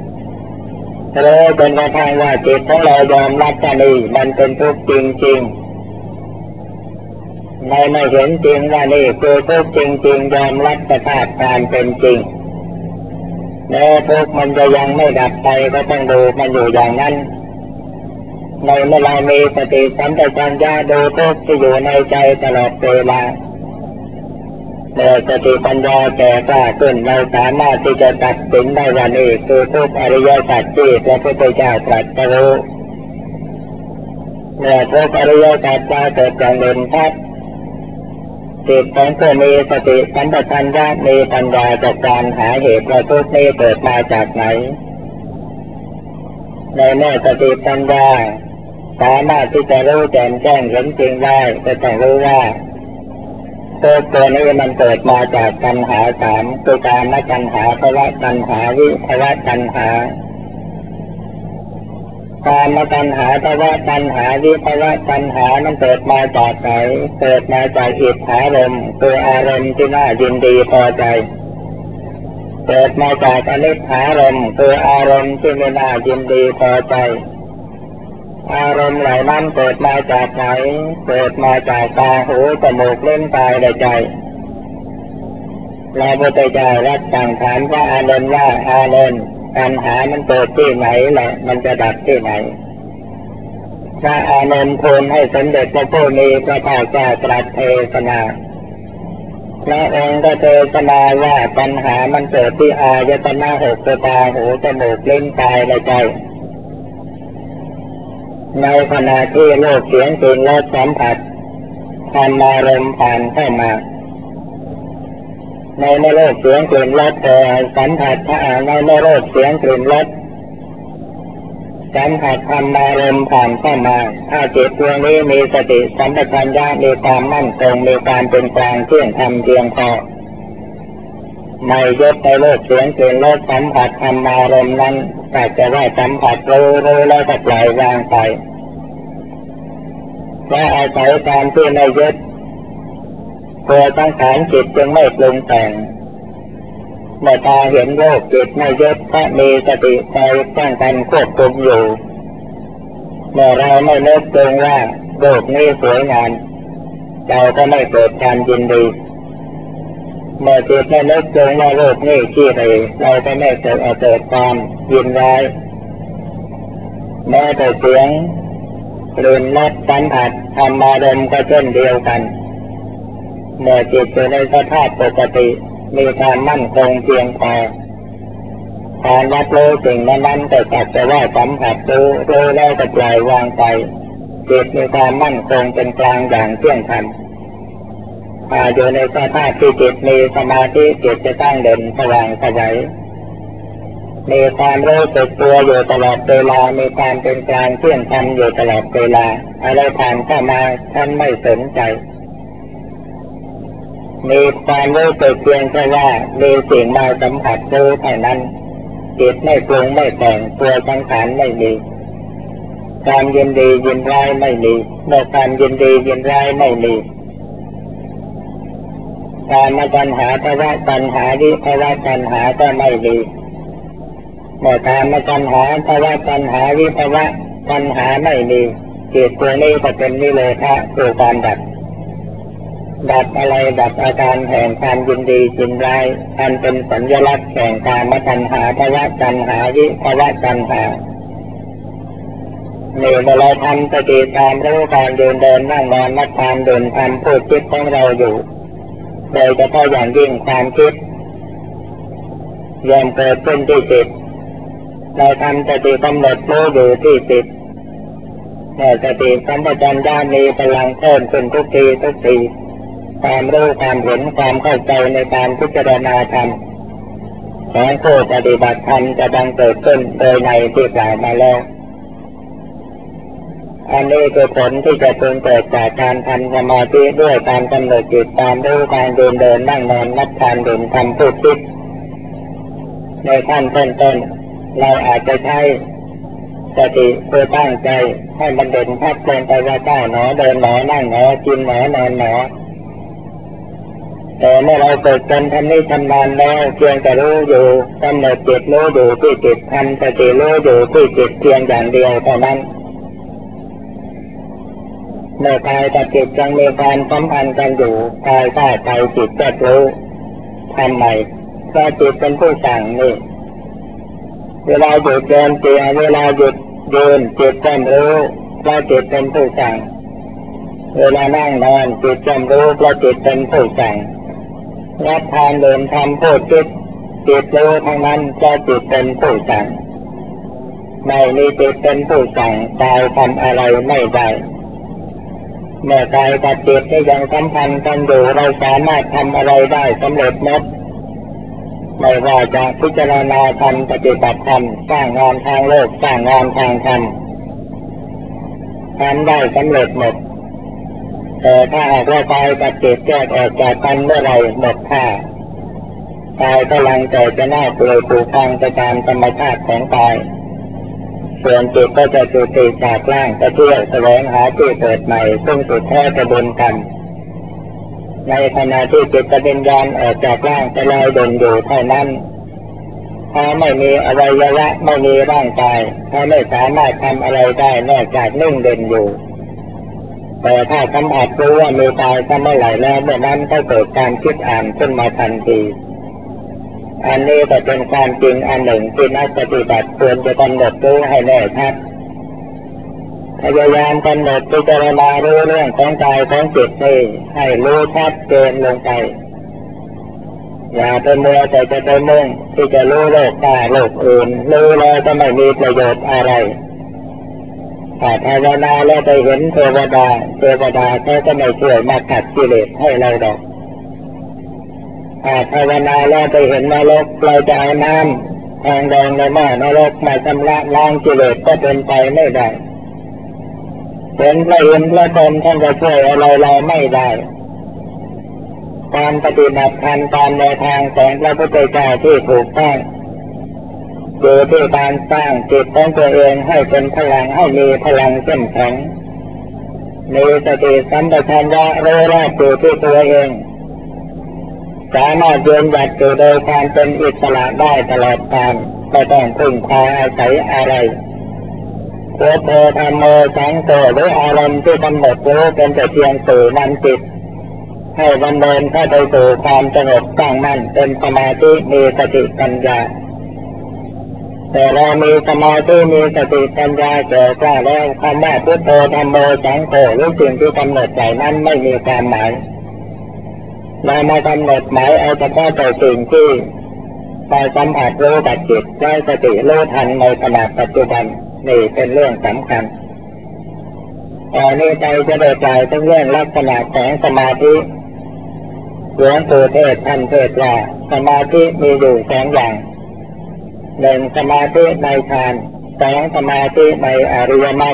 จนกระทั่งว่าจิตของเรายอมรับว่านี่มันเป็นทุกข์จริงๆไม่เห็นจริงว่านี่คือทุกข์จริงๆยอมรับสภาพการเป็นจริงแม้ทุกข์มันจะยังไม่ดับไปก็ต้องดูมันอยู่อย่างนั้นในเมื่อเรามีสติสัมปชัญญะดูทุกข์ที่อยู่ในใจตลอดเวลาเมื่อสติปัญญาแก่กล้าขึ้นเราสามารถที่จะตัดสินได้ว่านี่คือทุกข์อริยสัจที่พระพุทธเจ้าตรัสรู้เมื่อทุกข์อริยสัจปรากฏอย่างเด่นชัดจิตของผู้มีสติสัมปชัญญะมีปัญญาจากการหาเหตุว่าทุกข์นี้เกิดมาจากไหนในเมื่อสติปัญญาสามารถที่จะรู้แจ่มแจ้งเห็นจริงได้ก็ต้องรู้ว่าตัวนี้มันเกิดมาจากตัณหาสามคือกามตัณหาภวตัณหาวิภวตัณหากามตัณหาภวตัณหาวิภวตัณหามันเกิดมาจากไหนเกิดมาจากอิทธารมณ์คืออารมณ์ที่น่ายินดีพอใจเกิดมาจากอนิจฐารมณ์คืออารมณ์ที่ไม่น่ายินดีพอใจอารมณ์เหล่านั้นเกิดมาจากไหนเกิดมาจากตาหูจมูกลิ้นกายและใจพระพุทธเจ้ารับสั่งถามพระอานนท์ว่าอานนท์ตัณหามันเกิดที่ไหนแหละมันจะดับที่ไหนพระอานนท์ทูลให้สมเด็จพระผู้มีพระภาคเจ้าตรัสเทศนาพระองค์ก็เทศนาว่าตัณหามันเกิดที่อายตนะหกคือตาหูจมูกลิ้นกายและใจในขณะที่โลกเสียงกลิ่นรสสัมผัสธรรมารมณ์ผ่านเข้ามาในโลกเสียงกลิ่นรสสัมผัสในโลกเสียงกลิ่นรสสัมผัสธรรมารมณ์ผ่านเข้ามาถ้าจิตดวงนี้มีสติสัมปชัญญะมีความมั่นคงมีความเป็นกลางเที่ยงธรรมเพียงพอไม่ยึดในโลกเสียงกลิ่นรสสัมผัสธรรมารมณ์นั้นแต่จะว่าสัมผัสรู้แล้วก็ปล่อยวางไปและอาศัยการที่ไม่ยึดตัวสังขารจิตจึงไม่ปรุงแต่งเมื่อตาเห็นโลกจิตไม่ยึดก็มีสติคอยป้องกันควบคุมอยู่เมื่อเราไม่นึกถึงว่าโลกนี้สวยงามเราก็ไม่เกิดความยินดีเมื่อจิตไม่นึกถึงว่าโลกนี้ขี้เหร่เราก็ไม่เกิดความยินร้ายแม้แต่เสียงกลิ่นรสสัมผัสธรรมารมณ์ก็เช่นเดียวกันเมื่อจิตอยู่ในสภาพปกติมีความมั่นคงเพียงพอการรับรู้สิ่งนั้นก็สักแต่ว่าสัมผัสรู้แล้วก็ปล่อยวางไปจิตมีความมั่นคงเป็นกลางอย่างเที่ยงธรรมอยู่ในสภาพที่จิตมีสมาธิจิตจะตั้งเด่นสว่างไสวมีความรู้สึกตัวอยู่ตลอดเวลามีความเป็นกลางเที่ยงธรรมอยู่ตลอดเวลาอะไรผ่านเข้ามาท่านไม่สนใจมีความรู้สึกเพียงแค่ว่ามีสิ่งมาสัมผัสรู้เท่านั้นจิตไม่ปรุงไม่แต่งตัวสังขารไม่มีความยินดียินร้ายไม่มีเมื่อความยินดียินร้ายไม่มีกามตัณหาภวตัณหาวิภวตัณหาก็ไม่มีเมื่อกามตัณหาภวตัณหาวิภวตัณหาไม่มีจิตตัวนี้ก็เป็นนิโรธะคือความดับอะไรดับอาการแห่งความยินดียินร้ายอันเป็นสัญลักษณ์แห่งกามตัณหาภวตัณหาวิภวตัณหาเมื่อเราทำสติตามรู้การเดินนั่งนอนนับทานเดินทำพูดคิดของเราอยู่โดยเฉพาะอย่างยิ่งความคิดย่อมเกิดขึ้นที่จิตเราทำสติกำหนดรู้อยู่ที่จิตเมื่อสติสัมปชัญญะมีพลังเพิ่มขึ้นทุกทีความรู้ความเห็นความเข้าใจในการพิจารณาธรรมของผู้ปฏิบัติธรรมจะบังเกิดขึ้นโดยในที่กล่าวมาแล้วอันนี้คือผลที่จะเกิดจากการทำสมาธิด้วยการกำหนดจิตตามรู้การเดินนั่งนอนนับทานดื่มทำพูดคิดในขั้นต้นเราอาจจะใช้สติเพื่อตั้งใจให้มันเด่นชัดลงไปว่าก้าวหนอเดินหนอนั่งหนอกินหนอนอนหนอแต่เมื่อเราเกิดเป็นทันนี้ชำนาญแล้วเพียงแต่รู้อยู่กำหนดจิตรู้อยู่ที่จิตทำสติรู้อยู่ที่จิตเพียงอย่างเดียวเท่านั้นเมื่อกายกับจิตยังมีความสัมพันธ์กันอยู่กายก็ไปจิตก็รู้ทำไมเพราะจิตเป็นผู้สั่งนี่เวลาหยุดเดินเตียเวลาหยุดยืนจิตก็รู้เพราะจิตเป็นผู้สั่งเวลานั่งนอนจิตก็รู้เพราะจิตเป็นผู้สั่งรับทานเดินทำพูดคิดจิตรู้ทั้งนั้นเพราะจิตเป็นผู้สั่งไม่มีจิตเป็นผู้สั่งกายทำอะไรไม่ได้เมื่อกายกับจิตที่ยังสัมพันธ์กันอยู่เราสามารถทำอะไรได้สำเร็จหมดไม่ว่าจะพิจารณาธรรมปฏิบัติธรรมสร้างงานทางโลกสร้างงานทางธรรมทำได้สำเร็จหมดแต่ถ้าหากว่าตายกับจิตแยกออกจากกันเมื่อไรหมดท่าตายกำลังแต่จะน่าเปื่อยผุพังไปตามธรรมชาติของตายส่วนจิตก็จะจุติจากร่างไปเที่ยวแสวงหาที่เกิดใหม่ซึ่งสุดแท้จะบุญกรรมในขณะที่จิตวิญญาณออกจากร่างไปลอยเด่นอยู่เท่านั้นถ้าไม่มีอวัยวะไม่มีร่างกายถ้าไม่สามารถทำอะไรได้นอกจากนิ่งเด่นอยู่แต่ถ้าสัมผัสรู้ว่ามีตายก็เมื่อไหร่แล้วเมื่อนั้นก็เกิดการคิดอ่านขึ้นมาทันทีอันนี้ก็เป็นความจริงอันหนึ่งที่นักปฏิบัติควรจะกำหนดรู้ให้แน่ชัดพยายามกำหนดพิจารณารู้เรื่องของกายของจิตนี้ให้รู้ชัดเจนลงไปอย่าไปมัวแต่จะไปมุ่งที่จะรู้โลกตาโลกอื่นรู้แล้วก็ไม่มีประโยชน์อะไรถ้าภาวนาแล้วไปเห็นเทวดาเขาก็ไม่ช่วยมาขัดกิเลสให้เราดอกถ้าภาวนาแล้วไปเห็นนรกเราจะเอาน้ำทองแดงในหม้อนรกมาชำระล้างกิเลสก็เป็นไปไม่ได้เห็นพระอินทร์พระพรหมท่านจะช่วยอะไรเราไม่ได้การปฏิบัติธรรมตามแนวทางของพระพุทธเจ้าที่ถูกต้องอยู่ที่การสร้างจิตของตัวเองให้เป็นพลังให้มีพลังเข้มแข็งมีสติสัมปชัญญะรู้รอบอยู่ที่ตัวเองสามารถยืนหยัดอยู่โดยความเป็นอิสระได้ตลอดกาลไม่ต้องพึ่งพาอาศัยอะไรพุทโธธัมโมสังโฆหรืออารมณ์ที่กำหนดรู้เป็นแต่เพียงสื่อนำจิตให้ดำเนินเข้าไปสู่ความสงบตั้งมั่นเป็นสมาธิมีสติปัญญาแต่เรามีสมาธิมีสติปัญญาแก่กล้าแล้วคำว่าพุทโธธัมโมสังโฆหรือสิ่งที่กำหนดใจนั้นไม่มีความหมายเรามากำหนดหมายเอาเฉพาะแต่สิ่งที่ไปสัมผัสรู้กับจิตได้สติรู้ทันในขณะปัจจุบันนี่เป็นเรื่องสำคัญตอนนี้ใจจะได้กล่าวถึงเรื่องลักษณะของสมาธิหลวงปู่เทศท่านเทศว่าสมาธิมีอยู่สองอย่างหนึ่งสมาธิในฌานสองสมาธิในอริยมรรค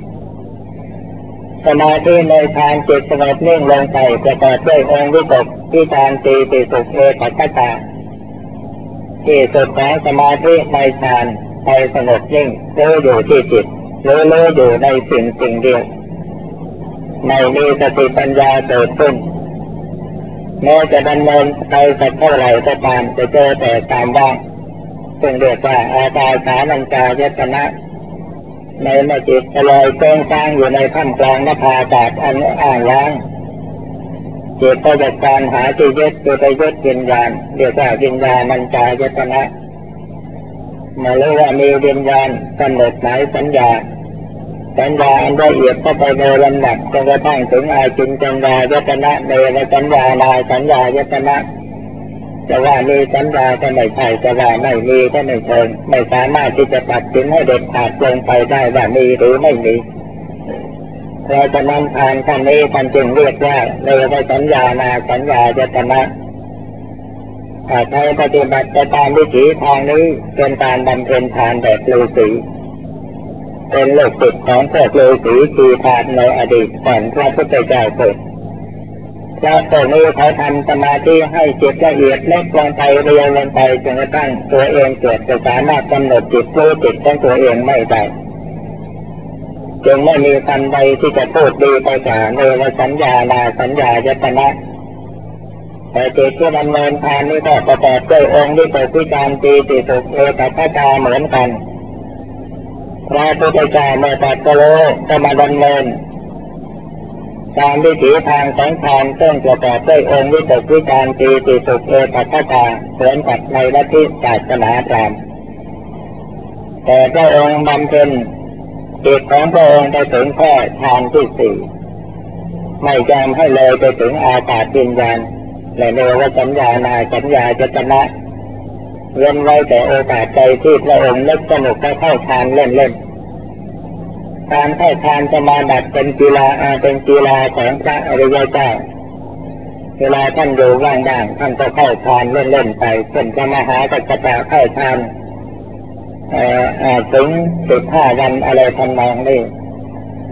สมาธิในฌานจิตสงบนิ่งลงไปประกอบด้วยองค์วิตกวิจารปีติสุขเอกัคตาที่สุดของสมาธิในฌานใจสงบนิ่งรู้อยู่ที่จิตรู้อยู่ในสิ่งเดียวไม่มีสติปัญญาเกิดขึ้นแม้จะดำเนินไปสักเท่าไหร่ก็ตามจะเจอแต่ตามว่างซึ่งเรียกว่าอากาสานัญจายตนะในเมื่อจิตลอยเต้งค้างอยู่ในท่ามกลางนภาอากาศอันอ้างว้างจิตก็จะการหาที่ยึดตัวไปยึดวิญญาณเรียกว่าวิญญาณัญจายตนะเมื่อรู้ว่ามีวิญญาณกำหนดหมายสัญญาอันละเอียดก็ไปโดยลำดับจนกระทั่งถึงอาจินจัญญายตนะเนวสัญญานาสัญญายตนะจะว่ามีสัญญาก็ไม่ใช่จะว่าไม่มีก็ไม่เชิงไม่สามารถที่จะตัดสินให้เด็ดขาดลงไปได้ว่ามีหรือไม่มีเราจะนำทางท่านนี้ท่านจึงเรียกว่าเนวสัญญานาสัญญายตนะถ้าใครปฏิบัติตามวิถีทางนี้เป็นการบำเพ็ญทานแบบฤาษีเป็นโลกจิตของพวกฤาษีที่ผ่านในอดีตก่อนพระพุทธเจ้าเกิดพระพวกนี้เขาทำสมาธิให้จิตละเอียดเล็กลงไปเรียวลงไปจนกระทั่งตัวเองเกิดจะสามารถกำหนดจิตรู้จิตของตัวเองไม่ได้จึงไม่มีคำใดที่จะพูดดีไปกว่าเนวสัญญานาสัญญายตนะแต่จิตที่ดำเนินทางนี้ก็ประกอบด้วยองค์วิตกวิจารปีติสุขเอกัคตาเหมือนกันพระพุทธเจ้าเมื่อตรัสรู้ก็มาดำเนินตามวิถีทางของฌานซึ่งประกอบด้วยองค์วิตกวิจารปีติสุขเอกัคตาเหมือนกับในลัทธิศาสนาพราหมณ์แต่พระองค์บำเพ็ญจิตของพระองค์ไปถึงแค่ฌานที่สี่ไม่ยอมให้เลยไปถึงอากาศวิญญาณและเนวสัญญานาสัญญายตนะเว้นไว้แต่โอกาสใจที่พระองค์นึกสนุกไปเข้าฌานเล่นการเข้าฌานสมาบัติเป็นกีฬาของพระอริยเจ้าเวลาท่านอยู่ว่างๆท่านก็เข้าฌานเล่นไปเช่นพระมหากัสสปะเข้าฌานถึง15 วันอะไรทำนองนี้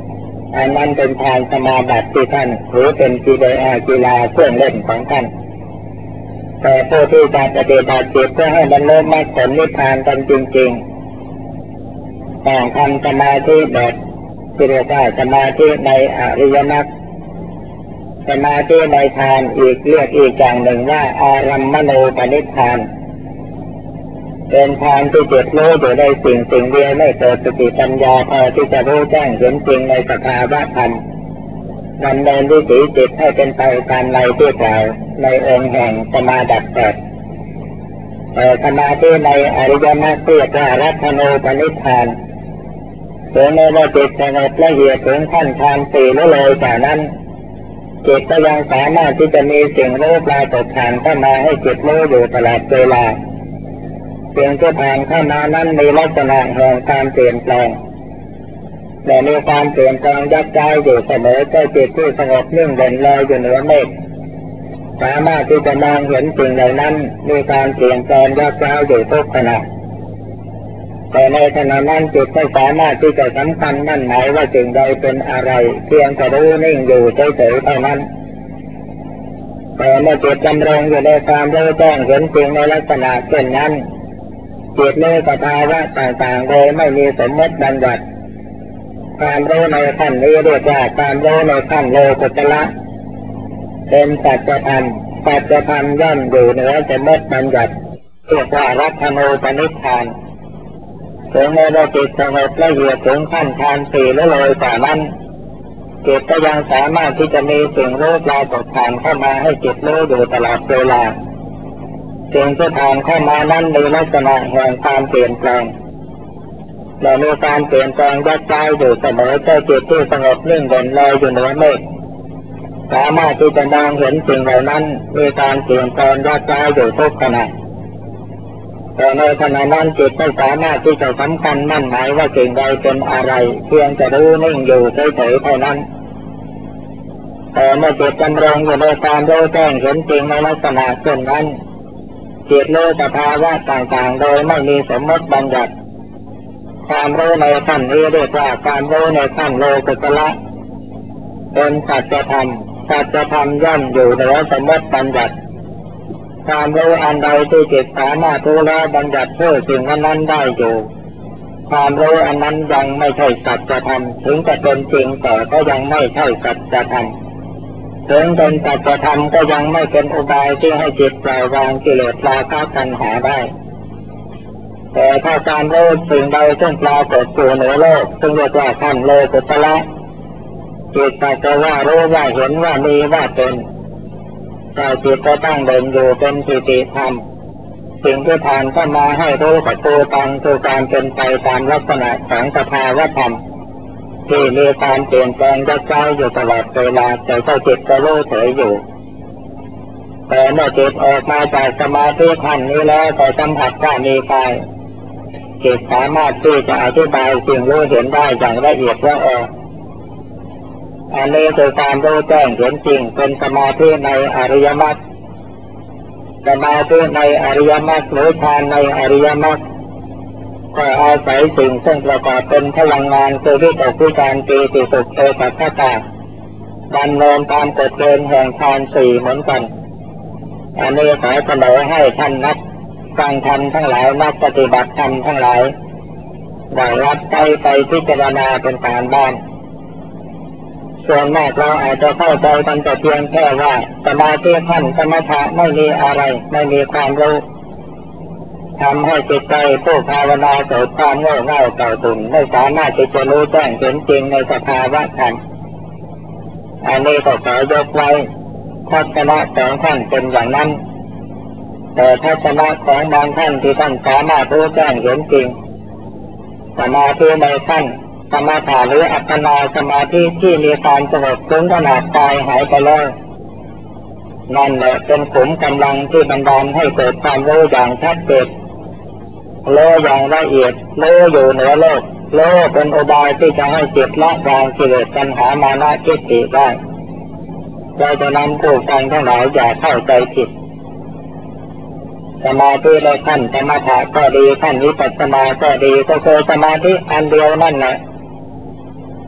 อันนั้นเป็นฌานสมาบัติที่ท่านถือเป็นกีฬาเครื่องเล่นของท่านแต่ผู้ที่จะปฏิบัติจิตเพื่อให้บรรลุมรรคผลนิพพานกันจริงๆต้องทำสมาธิแบบที่เรียกว่าสมาธิในอริยมรรคสมาธิในฌานเรียกอีกอย่างหนึ่งว่าอารัมมณูปนิพพานเป็นฌานที่จิตรู้อยู่ในสิ่งเดียวไม่เกิดสติปัญญาพอที่จะรู้แจ้งเห็นจริงในสภาวะธรรมดำเนินวิถีจิตให้เป็นไปตามในที่กล่าวในองค์แห่งสมาบัติ8แต่สมาธิในอริยมรรคเรียกว่ารัตโนปนิพพานถึงแม้ว่าจิตสงบละเอียดถึงขั้นฌาน4แล้วเลยจากนั้นจิตก็ยังสามารถที่จะมีสิ่งรู้ปรากฏผ่านเข้ามาให้จิตรู้อยู่ตลอดเวลาสิ่งที่ผ่านเข้ามานั้นมีลักษณะแห่งการเปลี่ยนแปลงและมีความเปลี่ยนแปลงยักย้ายอยู่เสมอก็จิตที่สงบนิ่งเด่นลอยอยู่เหนือเมฆสามารถที่จะมองเห็นสิ่งเหล่านั้นมีการเปลี่ยนแปลงยักย้ายอยู่ทุกขณะแต่ในขณะนั้นจิตไม่สามารถที่จะสำคัญมั่นหมายว่าสิ่งใดเป็นอะไรเพียงแต่รู้นิ่งอยู่เฉยๆเท่านั้นแต่เมื่อจิตดำรงอยู่ในความรู้แจ้งเห็นจริงในลักษณะเช่นนั้นจิตในสภาวะต่างๆโดยไม่มีสมมติบัญญัติความรู้ในขั้นนี้เรียกว่าความรู้ในขั้นโลกุตระเป็นสัจธรรมย่อมอยู่เหนือสมมติบัญญัติเรียกว่ารัตโนปนิพพานถึงแม้ว่าจิตสงบละเอียดถึงขั้นฌาน4แล้วเลยกว่านั้นจิตก็ยังสามารถที่จะมีสิ่งรู้ปรากฏผ่านเข้ามาให้จิตรู้อยู่ตลอดเวลาสิ่งที่ผ่านเข้ามานั้นมีลักษณะแห่งความเปลี่ยนแปลงและมีการเปลี่ยนแปลงยักย้ายอยู่เสมอเจ้าจิตที่สงบนิ่งเด่นลอยอยู่เหนือเมฆสามารถที่จะมองเห็นสิ่งเหล่านั้นมีการเปลี่ยนแปลงยักย้ายอยู่ทุกขณะแต่ในขณะนั้นจิตไม่สามารถที่จะสำคัญมั่นหมายว่าสิ่งใดเป็นอะไรเพียงจะรู้นิ่งอยู่เฉยๆเท่านั้นแต่เมื่อจิตดำรงอยู่ในความรู้แจ้งเห็นจริงในลักษณะเช่นนั้นจิตรู้สภาวะต่างๆโดยไม่มีสมมติบัญญัติความรู้ในขั้นนี้เรียกว่าความรู้ในขั้นโลกุตระเป็นสัจธรรมย่อมอยู่เหนือสมมติบัญญัติความรู้อันใดที่จิตสามารถรู้แล้วบัญญัติเพื่อสิ่งนั้นได้อยู่ความรู้อันนั้นยังไม่ใช่สัจธรรมถึงจะเป็นจริงแต่ก็ยังไม่ใช่สัจธรรมถึงเป็นสัจธรรมก็ยังไม่เป็นอุบายที่ให้จิตปล่อยวางกิเลสราคะตัณหาได้แต่ถ้าการรู้สิ่งใดซึ่งปรากฏอยู่เหนือโลกซึ่งเรียกว่าขั้นโลกุตระจิตจะว่ารู้ว่าเห็นว่ามีว่าเป็นแต่จิตก็ตั้งเด่นอยู่เป็นปิติธรรมสิ่งที่ผ่านเข้ามาให้รู้กับตัวตนคือการเป็นไปตามลักษณะของสภาวะธรรมที่มีการเปลี่ยนแปลงยักย้ายอยู่ตลอดเวลาแต่ก็จิตก็รู้เฉยอยู่แต่เมื่อจิตออกมาจากสมาธิขั้นนี้แล้วก็สัมผัสว่ามีกายจิตสามารถที่จะอธิบายสิ่งรู้เห็นได้อย่างละเอียดละอออันนี้คือการรู้แจ้งเห็นจริงเป็นสมาธิในอริยมรรคสมาธิในอริยมรรคหรือฌานในอริยมรรคก็อาศัยสิ่งซึ่งประกอบเป็นพลังงานคือวิตกวิจารปีติสุขเอกคตาดำเนินตามกฎเกณฑ์แห่งฌาน4เหมือนกันอันนี้ขอเสนอให้ท่านนักฟังธรรมทั้งหลายนักปฏิบัติธรรมทั้งหลายได้รับไปพิจารณาเป็นการบ้านส่วนมากเราอาจจะเข้าใจกันแต่เพียงแค่ว่าสมาธิขั้นสมถะไม่มีอะไรไม่มีความรู้ทำให้จิตใจผู้ภาวนาเกิดความโง่เง่าเก่าตุ่นไม่สามารถที่จะรู้แจ้งเห็นจริงในสภาวะธรรมอันนี้ก็ขอยกไว้ทัศนะของท่านเป็นอย่างนั้นแต่ทัศนะของบางท่านที่ท่านสามารถรู้แจ้งเห็นจริงสมาธิในขั้นสมถะหรืออัปปนาสมาธิที่มีความสงบถึงขนาดตายหายไปแล้วนั่นแหละเป็นขุมกำลังที่บันดาลให้เกิดความรู้อย่างชัดเจนรู้อย่างละเอียดรู้อยู่เหนือโลกรู้เป็นอุบายที่จะให้จิตละวางกิเลสตัณหามานะทิฏฐิได้เราจะนำผู้ฟังทั้งหลายอย่าเข้าใจผิดสมาธิในขั้นสมถะก็ดีขั้นวิปัสสนาก็ดีก็คือสมาธิอันเดียวนั่นแหละค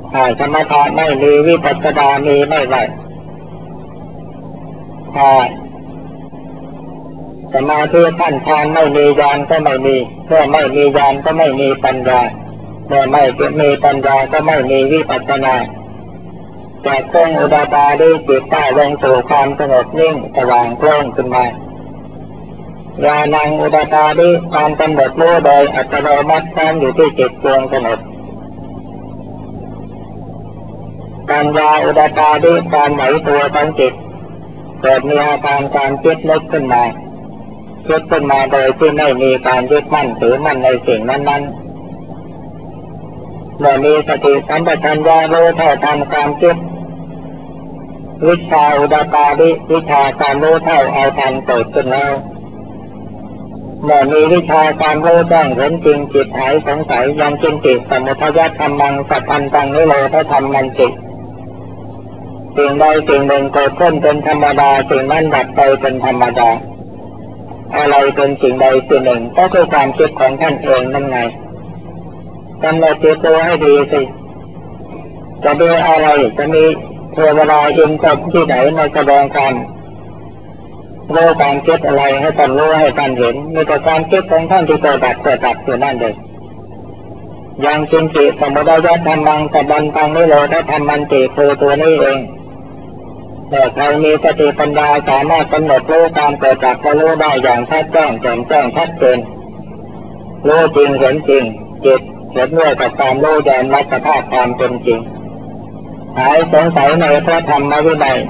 สมถะไม่มีวิปัสสนามีไม่ได้สมาธิขั้นฌานไม่มีญาณก็ไม่มีเมื่อไม่มีญาณก็ไม่มีปัญญาเมื่อไม่มีปัญญาก็ไม่มีวิปัสสนาจากเครื่องอุดาตาด้วยจิตได้ลงสู่ความสงบนิ่งสว่างโปร่งขึ้นมาญาณังอุดาตาด้วยความกำหนดรู้โดยอัตโนมัติตั้งอยู่ที่จิตดวงสงบปัญญาอุดาตาด้วยการไหวตัวของจิตเกิดมีอาการการคิดนึกขึ้นมาคิดขึ้นมาโดยที่ไม่มีการยึดมั่นถือมั่นในสิ่งนั้นๆเมื่อมีสติสัมปชัญญะรู้เท่าทันความคิดวิชาอุดาตาดิวิชาการรู้เท่าเอาทันเกิดขึ้นแล้วเมื่อมีวิชาการรู้แจ้งเห็นจริงจิตหายสงสัยยังจินติสมุทัยธรรมังสัพพันตังนิโรธธรรมมันจิตสิ่งใดสิ่งหนึ่งเกิดขึ้นเป็นธรรมดาสิ่งนั้นดับไปเป็นธรรมดาอะไรเป็นสิ่งใดสิ่งหนึ่งก็คือความคิดของท่านเองนั่นไงกำหนดจิตตัวให้ดีสิจะดูอะไรจะมีเทวดาอินทร์ที่ไหนมาแสดงธรรมรู้การคิดอะไรให้ท่านรู้ให้ท่านเห็นมีแต่การคิดของท่านที่เกิดดับอยู่นั่นเองยังจินติสมุทัยธรรมังสัพพันตังนิโรธธรรมมันติคือตัวนี้เองแต่ใครมีสติปัญญาสามารถกำหนดรู้การเกิดดับก็รู้ได้อย่างชัดแจ้งแจ่มแจ้งชัดเจนรู้จริงเห็นจริงจิตเห็นด้วยกับความรู้แจ้งมัตตภาพความเป็นจริงหายสงสัยในพระธรรมวินัย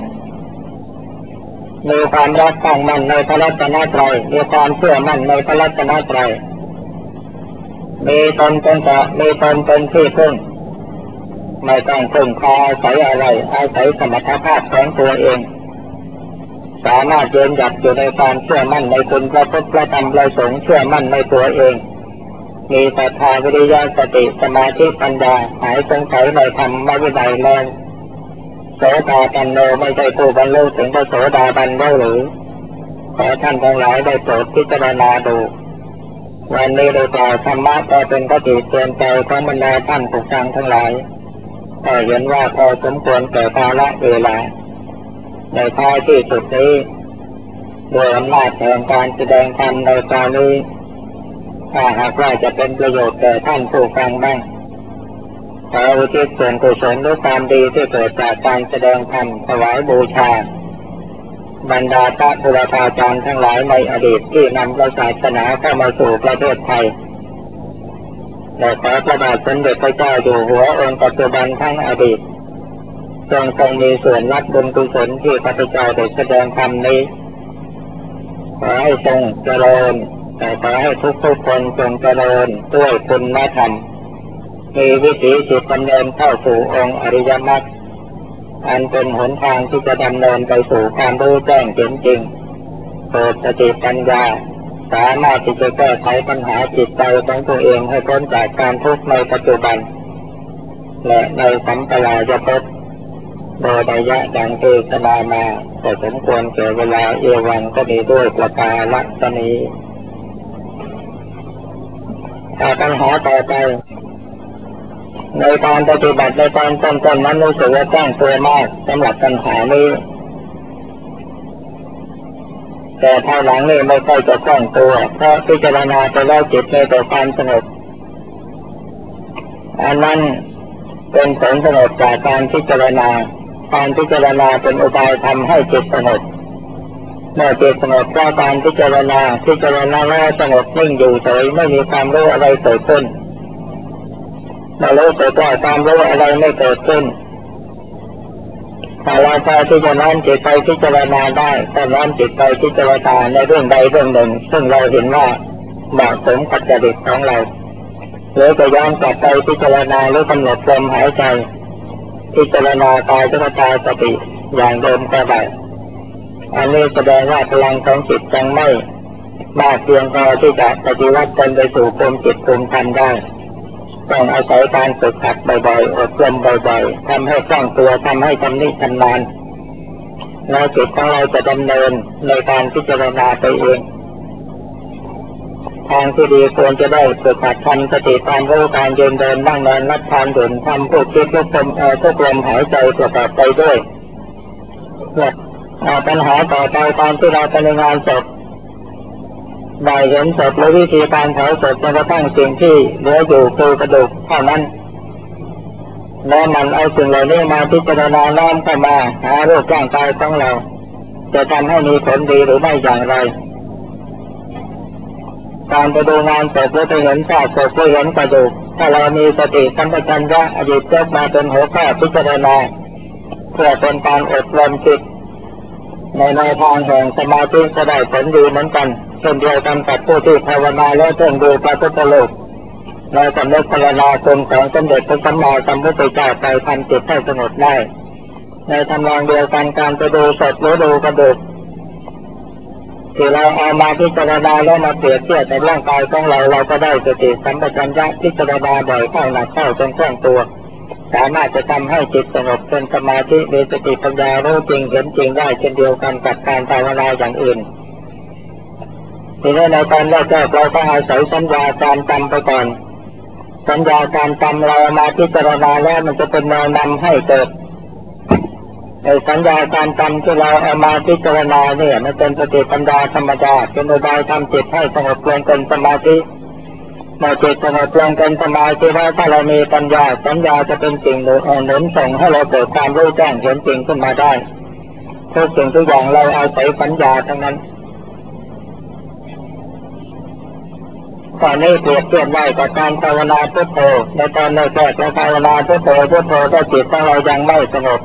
มีความรักตั้งมั่นในพระรัตนตรัยมีความเชื่อมั่นในพระรัตนตรัยมีตนเป็นที่พึ่งไม่ต้องพึ่งพาอาศัยอะไรอาศัยสมรรถภาพของตัวเองสามารถยืนหยัดอยู่ในความเชื่อมั่นในคุณพระพุทธพระธรรมพระสงฆ์เชื่อมั่นในตัวเองมีศรัทธาวิริยะสติสมาธิปัญญาหายสงสัยในธรรมวินัยแล้วโสดาปันโนไม่ใช่ผู้บรรลุถึงพระโสดาบันแล้วหรือขอท่านทั้งหลายได้โปรดพิจารณาดูวันนี้เราจะธรรมะก็เป็นคติเตือนใจของบรรดาท่านผู้ฟังทั้งหลายแต่เห็นว่าพอสมควรแก่กาลเวลาในท้ายที่สุดนี้โดยอำนาจแห่งการแสดงธรรมในคราวนี้ถ้าหากว่าจะเป็นประโยชน์แก่ท่านผู้ฟังบ้างขออุทิศส่วนกุศลด้วยความดีที่เกิดจากการแสดงธรรมถวายบูชาบรรดาพระบุรพาจารย์ทั้งหลายในอดีตที่นำพระศาสนาเข้ามาสู่ประเทศไทยและขอพระบาทสมเด็จพระเจ้าอยู่หัวองค์ปัจจุบันทั้งอดีตจงทรงมีส่วนรับบุญกุศลที่ข้าพเจ้าได้แสดงธรรมนี้ขอให้ทรงเจริญแต่ขอให้ทุกคนจงเจริญด้วยคุณธรรมมีวิถีจิตดำเนินเข้าสู่องค์อริยมรรคอันเป็นหนทางที่จะดำเนินไปสู่ความรู้แจ้งเห็นจริงเกิดสติปัญญาสามารถที่จะแก้ไขปัญหาจิตใจของตัวเองให้พ้นจากการทุกข์ในปัจจุบันและในสัมปรายภพโดยระยะดังที่สนามาแต่สมควรแก่เวลาเอวังก็มีด้วยประกาศนี้ปัญหาต่อไปในการปฏิบัติในตอนต้นๆนั้นรู้สึกว่าจ้างตัวมากสำหรับปัญหานี้แต่ภายหลังนี่ไม่ค่อยจะคล่องตัวเพราะพิจารณาไปแล้วจิตในแต่ความสงบอันนั้นเป็นผลสงบจากการพิจารณาเป็นอุบายทำให้จิตสงบเมื่อจิตสงบเพราะการพิจารณาแล้วสงบนิ่งอยู่เฉยไม่มีความรู้อะไรเกิดขึ้นมารู้สึกว่าความรู้อะไรไม่เกิดขึ้นถ้าเราพอที่จะน้อมจิตไปพิจารณาได้ก็น้อมจิตไปพิจารณาในเรื่องใดเรื่องหนึ่งซึ่งเราเห็นว่าเหมาะสมกับจริตของเราหรือจะย้อนกลับไปพิจารณาหรือกำหนดลมหายใจพิจารณากายตาสติอย่างเดิมก็ได้อันนี้แสดงว่าพลังของจิตยังไม่มากเพียงพอที่จะปฏิวัติตนไปสู่ภูมิจิตภูมิธรรมได้ต้องอาศัยการฝึกหัดบ่อยๆอบรมบ่อยๆทำให้คล่องตัวทำให้ชำนิชำนาญแล้วจิตของเราจะดำเนินในการพิจารณาไปเองทางที่ดีควรจะได้ฝึกหัดทำสติความรู้การยืนเดินนั่งนอนรับทานดื่มทำพูดคิดทุกลมหายใจประกอบไปด้วยปัญหาต่อไปตอนที่เราไปในงานศพได้เห็นศพและวิธีการเผาศพจนกระทั่งสิ่งที่เหลืออยู่คือกระดูกเท่านั้นแล้วมันเอาสิ่งเหล่านี้มาพิจารณาน้อมเข้ามาหารูปร่างกายของเราจะทำให้มีผลดีหรือไม่อย่างไรการไปดูงานศพหรือไปเห็นซากศพหรือเห็นกระดูกถ้าเรามีสติสัมปชัญญะหยิบยกมาเป็นหัวข้อพิจารณาเพื่อเป็นการอบรมจิตในแนวทางแห่งสมาธิจะได้ผลดีเหมือนกันเช่นเดียวกันกับผู้ที่ภาวนาแล้วเพ่งดูพระพุทธรูปในสำนึกพรรณนาคุณของสมเด็จพระสัมมาสัมพุทธเจ้าไปทำจิตให้สงบได้ในทำนองเดียวกันการไปดูศพหรือดูกระดูกที่เราเอามาพิจารณาแล้วมาเปรียบเทียบกับร่างกายของเราก็ได้สติสัมปชัญญะพิจารณาบ่อยเข้าหนักเข้าจนคล่องตัวสามารถจะทำให้จิตสงบเป็นสมาธิมีสติปัญญารู้จริงเห็นจริงได้เช่นเดียวกันกับการภาวนาอย่างอื่นทีนี้ในตอนแรกเราก็อาศัยสัญญาการจำไปก่อนสัญญาการจำเรามาพิจารณาแล้วมันจะเป็นแนวนำให้เกิดสัญญาการจำที่เราเอามาพิจารณาเนี่ยมันเป็นสติปัญญาธรรมดาเป็นอุบายทำจิตให้สงบลงเป็นสมาธิเมื่อจิตสงบลงเป็นสมาธิแล้วถ้าเรามีปัญญาสัญญาจะเป็นสิ่งหนุนส่งให้เราเกิดความรู้แจ้งเห็นจริงขึ้นมาได้ทุกสิ่งทุกอย่างเราอาศัยปัญญาทั้งนั้นตอนนี้เปรียบเทียบได้กับการภาวนาพุทโธในตอนแรกเราภาวนาพุทโธถ้าจิตของเรายังไม่สงบ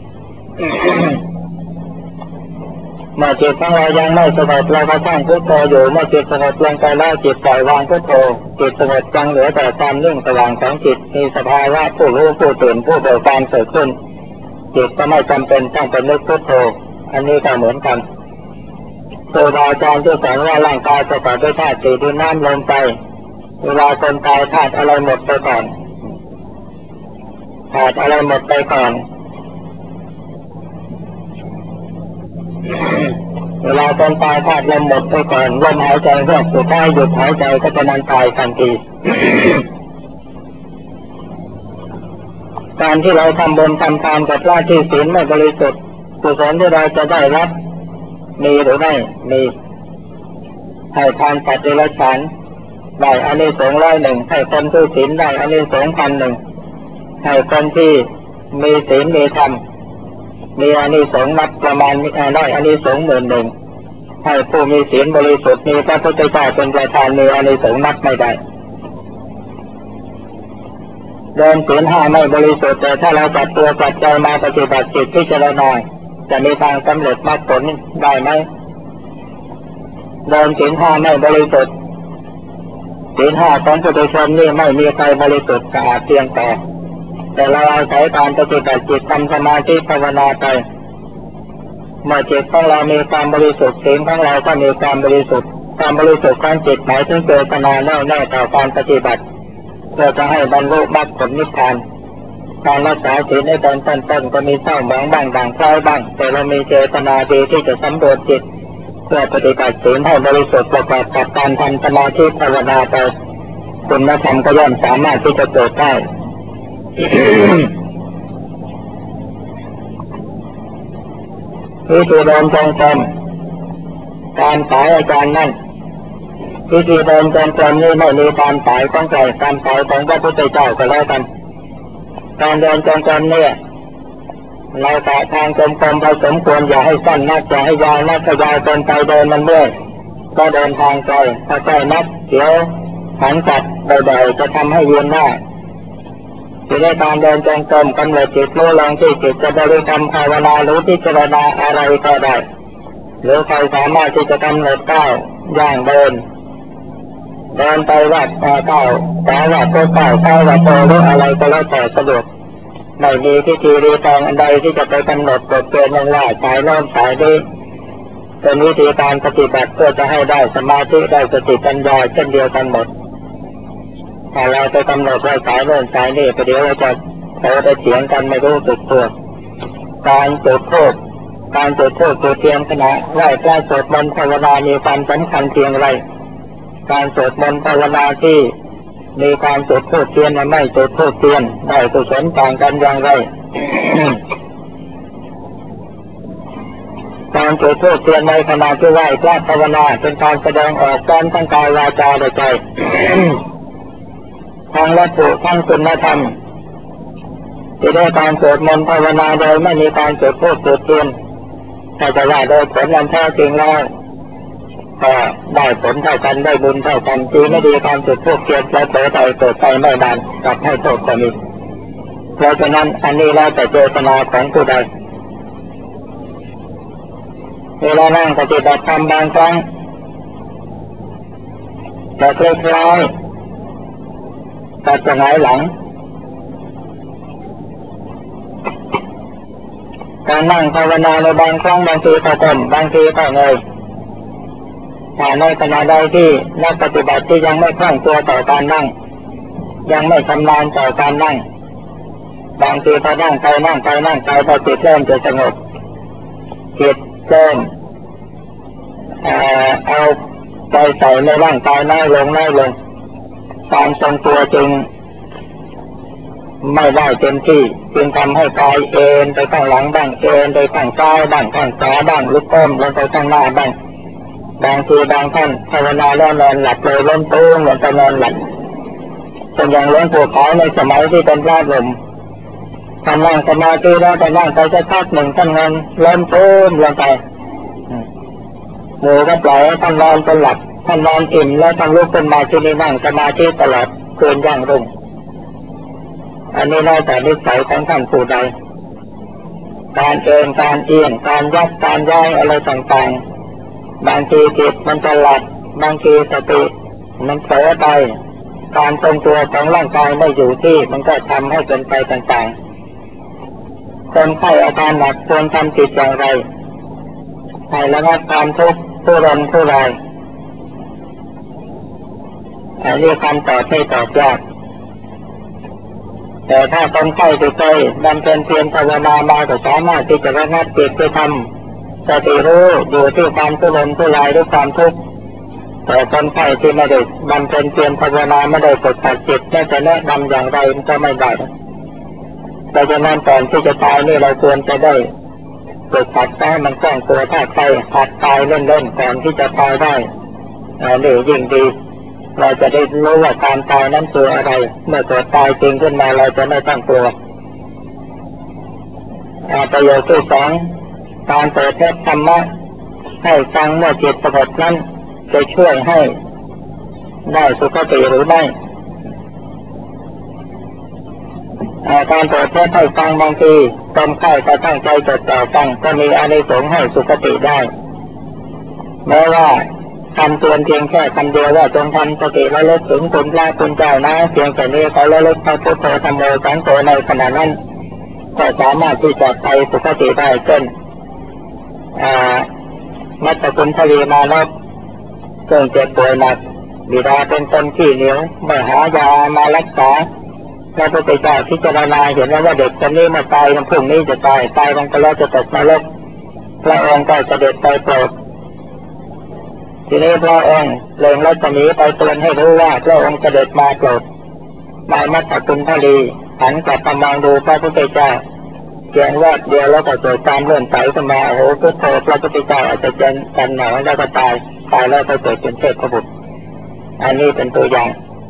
เมื่อจิตของเรายังไม่สงบเราก็สร้างพุทโธอยู่เมื่อจิตสงบลงไปแล้วจิตปล่อยวางพุทโธจิตสงบจังเหลือแต่ความนิ่งสว่างของจิตมีสภาวะผู้รู้ผู้ตื่นผู้เบิกบานเกิดขึ้นจิตก็ไม่จำเป็นต้องไปนึกพุทโธอันนี้ก็เหมือนกันครูบาอาจารย์ที่สอนว่าร่างกายประกอบด้วยธาตุสี่ดินน้ำลมไฟเวลาคนตายธาตุอะไรหมดไปก่อนธาตุอะไรหมดไปก่อนเวลาคนตายธาตุลมหมดไปก่อนลมหายใจเฮือกสุดท้ายหยุดหายใจก็จะนั้นตายทันที การที่เราทำบุญทำทานกับพระที่ศีลไม่บริสุทธิ์กุศลที่เราจะได้รับมีหรือไม่มีให้ทานปัจจัยละฉันได้อานิสงส์100ให้คนที่ศีลได้อานิสงส์1,000ให้คนที่มีศีลมีธรรมมีอานิสงส์นับประมาณได้อานิสงส์10,000ให้ผู้มีศีลบริสุทธิ์มีพระพุทธเจ้าเป็นประธานมีอานิสงส์นับไม่ได้เดินศีล5ไม่บริสุทธิ์แต่ถ้าเราจัดตัวจัดใจมาปฏิบัติจิตพิจารณาจะมีทางสำเร็จมรรคผลได้ไหมเดินศีล5ไม่บริสุทธิ์ศีล5ของปุถุชนนี่ไม่มีใครบริสุทธิ์สะอาดเพียงแต่เราอาศัยการปฏิบัติจิตทำสมาธิภาวนาไปเมื่อจิตของเรามีความบริสุทธิ์ศีลของเราก็มีความบริสุทธิ์ความบริสุทธิ์ของจิตหมายถึงเจตนาแน่วแน่ต่อการปฏิบัติเพื่อจะให้บรรลุมรรคผลนิพพานการรักษาศีลในตอนต้นก็มีเศร้าหมองบ้างด่างพร้อยบ้างแต่เรามีเจตนาดีที่จะสำรวจจิตเพื่อปฏิบัติศีลให้บริสุทธิ์ประกอบกับการทำสมาธิภาวนาไปคุณธรรมก็ย่อมสามารถที่จะเกิดได้ วิธีเดินจงกรมการสายอาจารย์นั่นวิธีเดินจงกรมนี้ไม่มีการสายของใครการสายของพระพุทธเจ้าก็แล้วกันการเดินจงกรมเนี่ยเราสายทางจงกรมพอสมควรอย่าให้สั้นนักอย่าให้ยาวนักขยายจนไปเดินมันเมื่อยก็เดินทางไกลถ้าใกล้นักเดี๋ยวหันกลับบ่อยๆจะทำให้เวียนหน้าที่ในการเดินจงกรมกำหนดจิตรู้ลงที่จิตจะบริกรรมภาวนาหรือพิจารณาอะไรก็ได้หรือใครสามารถที่จะกำหนดก้าวย่างเดินไปวัดก้าวแต่ว่าโตก้าวว่าโตหรืออะไรก็แล้วแต่สะดวกไม่มีพิธีรีตองอันใดที่จะไปกำหนดกฎเกณฑ์ลงว่าสายโน้นสายนี้เป็นวิธีการปฏิบัติเพื่อจะให้ได้สมาธิได้สติปัญญาเช่นเดียวกันหมดถ้าเราไปกำหนดว่าสายโน้นสายนี้ประเดี๋ยวเราจะไปเถียงกันไม่รู้สึกตัวการจุดธูปจุดเทียนขณะไหว้พระสวดมนต์ภาวนามีความสำคัญเพียงไรการสวดมนต์ภาวนาที่มีการจุดธูปเทียนและไม่จุดธูปเทียนได้กุศลต่างกันอย่างไร การจุดธูปเทียนในขณะที่ไหว้พระภาวนาเป็นการแสดงออกพร้อมทั้งกายวาจาและใจ ทางวัตถุทั้งคุณธรรมที่ได้การสวดมนต์ภาวนาโดยไม่มีการจุดธูปจุดเทียนแต่จะว่าโดยผลอันแท้จริงแล้วก็ได้ผลเท่ากันได้บุญเท่ากันที่ไม่ดีการจุดธูปเทียนแล้วเกิดไปไม่นานกลับให้โทษก็มีเพราะฉะนั้นอันนี้แล้วแต่เจตนาของผู้ใดเวลานั่งปฏิบัติธรรมบางครั้งจะคล้ายๆกับจะหงายหลังการนั่งภาวนาในบางครั้งบางทีก็ก้มบางทีก็เงยถ้าในขณะใดที่นักปฏิบัติที่ยังไม่คล่องตัวต่อการนั่งยังไม่ชำนาญต่อการนั่งบางทีพอนั่งไปพอจิตเริ่มจะสงบจิตเริ่มเอาใจใส่ในร่างกายน้อยลงการทรงตัวจึงไม่ได้เต็มที่จึงทำให้กายเอ็นไปข้างหลังบ้างเอ็นไปข้างซ้ายบ้างข้างขวาบ้างลุกก้มลงไปข้างหน้าบ้างบางทีบางท่านภาวนาแล้วนอนหลับเลยล้มตุ้มลงไปนอนหลับเป็นอย่างหลวงปู่ขาวในสมัยที่เป็นพระหนุ่มท่านนั่งสมาธิแล้วแต่นั่งไปสักพักหนึ่งท่านนอนล้มตุ้มลงไปหมูก็ปล่อยให้ท่านนอนจนหลับท่านนอนอิ่มแล้วท่านลุกขึ้นมาที่นี่นั่งสมาธิตลอดคืนยั่งรุ่งอันนี้น่าจะนิสัยของท่านผู้ใดการเอินการเอียงการยักการย้ายอะไรต่างๆบางทีจิตมันจะหลับบางทีสติมันเผลอไปการทรงตัวของร่างกายไม่อยู่ที่มันก็ทำให้เป็นไปต่างๆคนไข้อาการหนักควรทำจิตอย่างไรให้ระงับความทุกข์ผู้รนผู้รายอันนี้คำตอบให้ตอบยากแต่ถ้าคนไข้ที่เคยบำเพ็ญเพียรภาวนามาก็สามารถที่จะระงับจิตที่ทำสติรู้อยู่ที่ความทุรนทุรายด้วยความทุกข์แต่คนไข้ที่ไม่ได้บำเพ็ญเพียรภาวนาไม่ได้ฝึกหัดจิตจะแนะนำอย่างไรมันก็ไม่ได้แต่ฉะนั้นก่อนที่จะตายนี่เราควรจะได้ฝึกหัดให้มันคล่องตัวถ้าใครหัดตายเล่นๆก่อนที่จะตายได้นี่ยิ่งดีเราจะได้รู้ว่าการตายนั้นคืออะไรเมื่อเกิดตายจริงขึ้นมาเราจะไม่ต้องกลัวประโยชน์ที่สองการเปิดเทศธรรมะให้ฟังเมื่อจิตสงบนั้นจะช่วยให้ได้สุขติหรือไม่การเปิดเทศให้ฟังบางทีคนไข้ก็ตั้งใจจดจ่อฟังก็มีอานิสงส์ให้สุขติได้แม้ว่าคำเตือนเพียงแค่คำเดียวว่าจงทำสติระลึกถึงคุณพระคุณเจ้านะเพียงแค่นี้เขาระลึกพระพุทธธรรมโมสังโฆในขณะนั้นก็สามารถที่จะไปสุคติได้เช่นมัตตคุณทวีมานพซึ่งเจ็บป่วยหนักบิดาเป็นคนขี้เหนียวไม่หายามารักษาพระพุทธเจ้าพิจารณาเห็นว่าเด็กคนนี้มาตายพรุ่งนี้จะตายลงไปแล้วจะตกนรกพระองค์ก็เสด็จไปโปรดทีนี้พระองค์เล็งรัศมีไปเตือนให้รู้ว่าพระองค์เสด็จมาโปรดนายมัตตคุณทวีหันกลับมามองดูพระพุทธเจ้าเพียงว่าเดียวแล้วก็เกิดการเลื่อนไปขึ้นมาโอ้โหพุทโธพระพุทธเจ้าอาจจะเจนกันหนาวแล้วก็ตายแล้วก็เกิดเป็นเทพบุตรอันนี้เป็นตัวอย่าง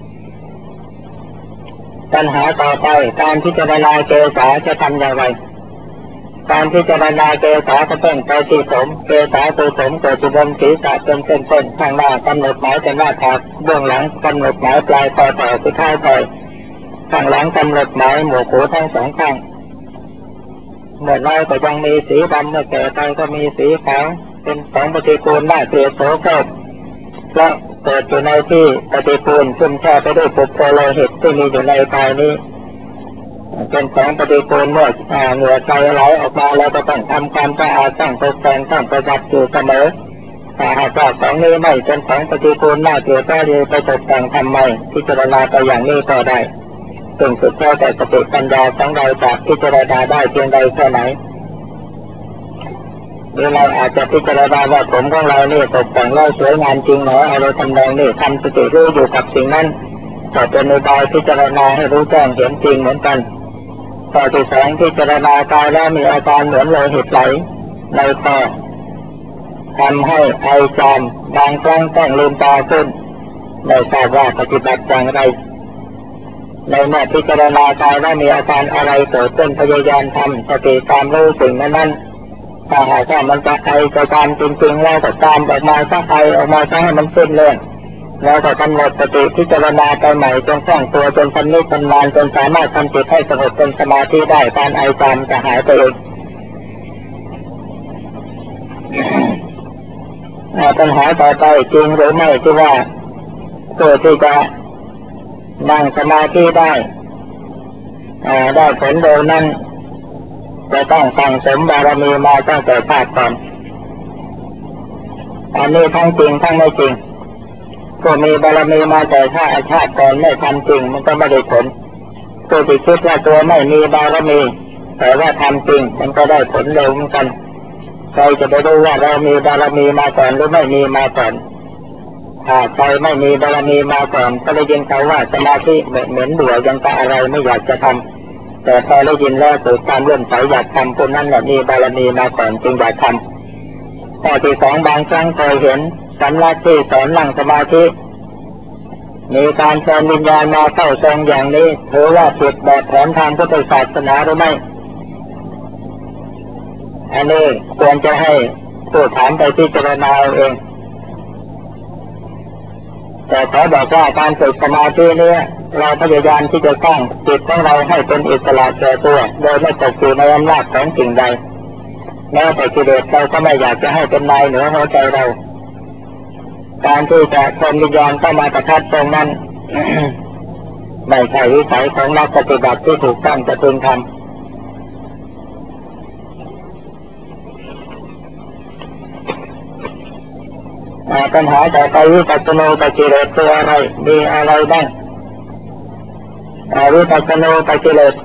ปัญหาต่อไปการพิจารณาเกสาจะทำอย่างไรการพิจารณาเกสาก็ต้องไปที่ผมเกสาตัวผมเกิดจุบนศีรษะเป็นเส้นๆข้างหน้ากำหนดหมายเป็นหน้าผากเบื้องหลังกำหนดหมายปลายคอต่อสุดท้ายต่อยข้างหลังกำหนดหมายหมวกหูทั้งสองข้างเมื่อน้อยก็ยังมีสีดำเมื่อแก่ไปก็มีสีขาวเป็นของปฏิกูลน่าเกลียดโสโครกเพราะเกิดอยู่ในที่ปฏิกูลชุ่มแช่ไปด้วยปุโพโลหิตที่มีอยู่ในกายนี้เป็นของปฏิกูลเมื่อเหงื่อใจไหลออกมาแล้วก็ต้องทำความสะอาดต้องตกแต่งต้องประดับอยู่เสมอถ้าหากว่าของนี้ไม่เป็นของปฏิกูลน่าเกลียดก็เลยไปตกแต่งทำไมพิจารณาไปอย่างนี้ก็ได้ซึ่งสุดแท้แต่สติปัญญาของเราจะพิจารณาได้เพียงใดแค่ไหนหรือเราอาจจะพิจารณาว่าผมของเรานี่ตกแต่งแล้วสวยงามจริงหรออะไรทำนองนี้ทำสติรู้อยู่กับสิ่งนั้นก็เป็นอุบายพิจารณาให้รู้แจ้งเห็นจริงเหมือนกันข้อที่สองพิจารณากายแล้วมีอาการเหมือนโลหิตไหลในคอทำให้ไอจามบางครั้งต้องลืมตาขึ้นไม่ทราบว่าปฏิบัติอย่างไรในเมื่อพิจารณากายว่ามีอาการอะไรเกิดขึ้นพยายามทำสติตามรู้สิ่งนั้นถ้าหากว่ามันจะไอจะตามจริงๆแล้วก็ตามออกมาสักไอออกมาสักให้มันสิ้นเรื่องแล้วก็กำหนดสติพิจารณาไปใหม่จนคล่องตัวจนชำนิชำนาญจนสามารถทำจิตให้สงบเป็นสมาธิได้การไอจามจะหายไปเองปัญหาต่อไปจริงหรือไม่ที่ว่าผู้ที่จะนั่งสมาธิได้ผลเร็วนั้นจะต้องสั่งสมบารมีมาตั้งแต่ชาติก่อนอันนี้ทั้งจริงทั้งไม่จริงผู้มีบารมีมาแต่ชาติก่อนไม่ทำจริงมันก็ไม่ได้ผลผู้ที่คิดว่าตัวไม่มีบารมีแต่ว่าทำจริงมันก็ได้ผลเร็วเหมือนกันใครจะไปรู้ว่าเรามีบารมีมาก่อนหรือไม่มีมาก่อนถ้าใครไม่มีบารมีมาก่อนก็เลยยินเขาว่าสมาธิเหมือนเบื่อยังจะอะไรไม่อยากจะทำแต่พอได้ยินแล้วเกิดความเลื่อมใสอยากทำคนนั้นแหละมีบารมีมาก่อนจึงอยากทำข้อที่สองบางครั้งเคยเห็นสำนักที่สอนนั่งสมาธิมีการเชิญวิญญาณมาเข้าทรงอย่างนี้ถือว่าผิดแบบแผนทางพุทธศาสนาหรือไม่อันนี้ควรจะให้ผู้ถามไปพิจารณาเองแต่เขาบอกว่าการฝึกสมาธินี้เราพยายามที่จะสร้างจิตของเราให้เป็นอิสระแก่ตัวโดยไม่ตกอยู่ในอำนาจของสิ่งใดแม้แต่กิเลสเราก็ไม่อยากจะให้เป็นนายเหนือหัวใจเราการที่จะเชิญวิญญาณเข้ามาประทับตรงนั้น ไม่ใช่วิสัยของนักปฏิบัติที่ถูกต้องจะพึงทำปัญหาต่อไปวิปัสสนูปกิเลสตัวอะไรมีอะไรบ้างวิปัสสนูปกิเลส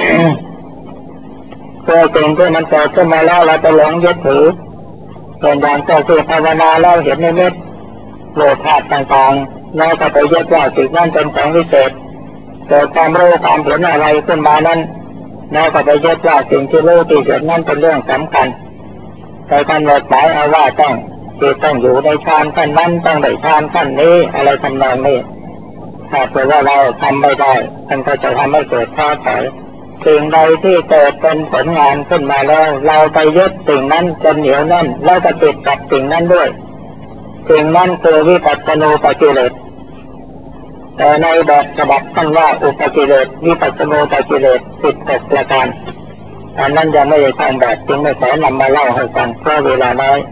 ตัวสิ่งที่มันเกิดขึ้นมาแล้วเราจะหลงยึดถือเป็นอย่างเจ้าที่ภาวนาแล้วเห็นนิมิตโลภะต่างๆแล้วก็ไปยึดว่าสิ่งนั้นเป็นของวิเศษเกิดความรู้ความเห็นอะไรขึ้นมานั้นแล้วก็ไปยึดว่าสิ่งที่รู้ที่เห็นนั้นเป็นเรื่องสำคัญไปกำหนดหมายเอาว่าต้องอยู่ในฌานขั้นนั้นต้องได้ฌานขั้นนี้อะไรทำนองนี้ถ้าเกิดว่าเราทำไม่ได้มันก็จะทำให้เกิดท้อถอยสิ่งใดที่เกิดเป็นผลงานขึ้นมาแล้วเราไปยึดสิ่งนั้นจนเหนียวแน่นแล้วก็ติดกับสิ่งนั้นด้วยสิ่งนั้นคือวิปัสสนูปกิเลสแต่ในแบบฉบับท่านว่าอุปกิเลสวิปัสสนูปกิเลส16ประการอันนั้นยังไม่ได้ทำแบบจึงไม่ขอนำมาเล่าให้ฟังเพราะเวลาน้อย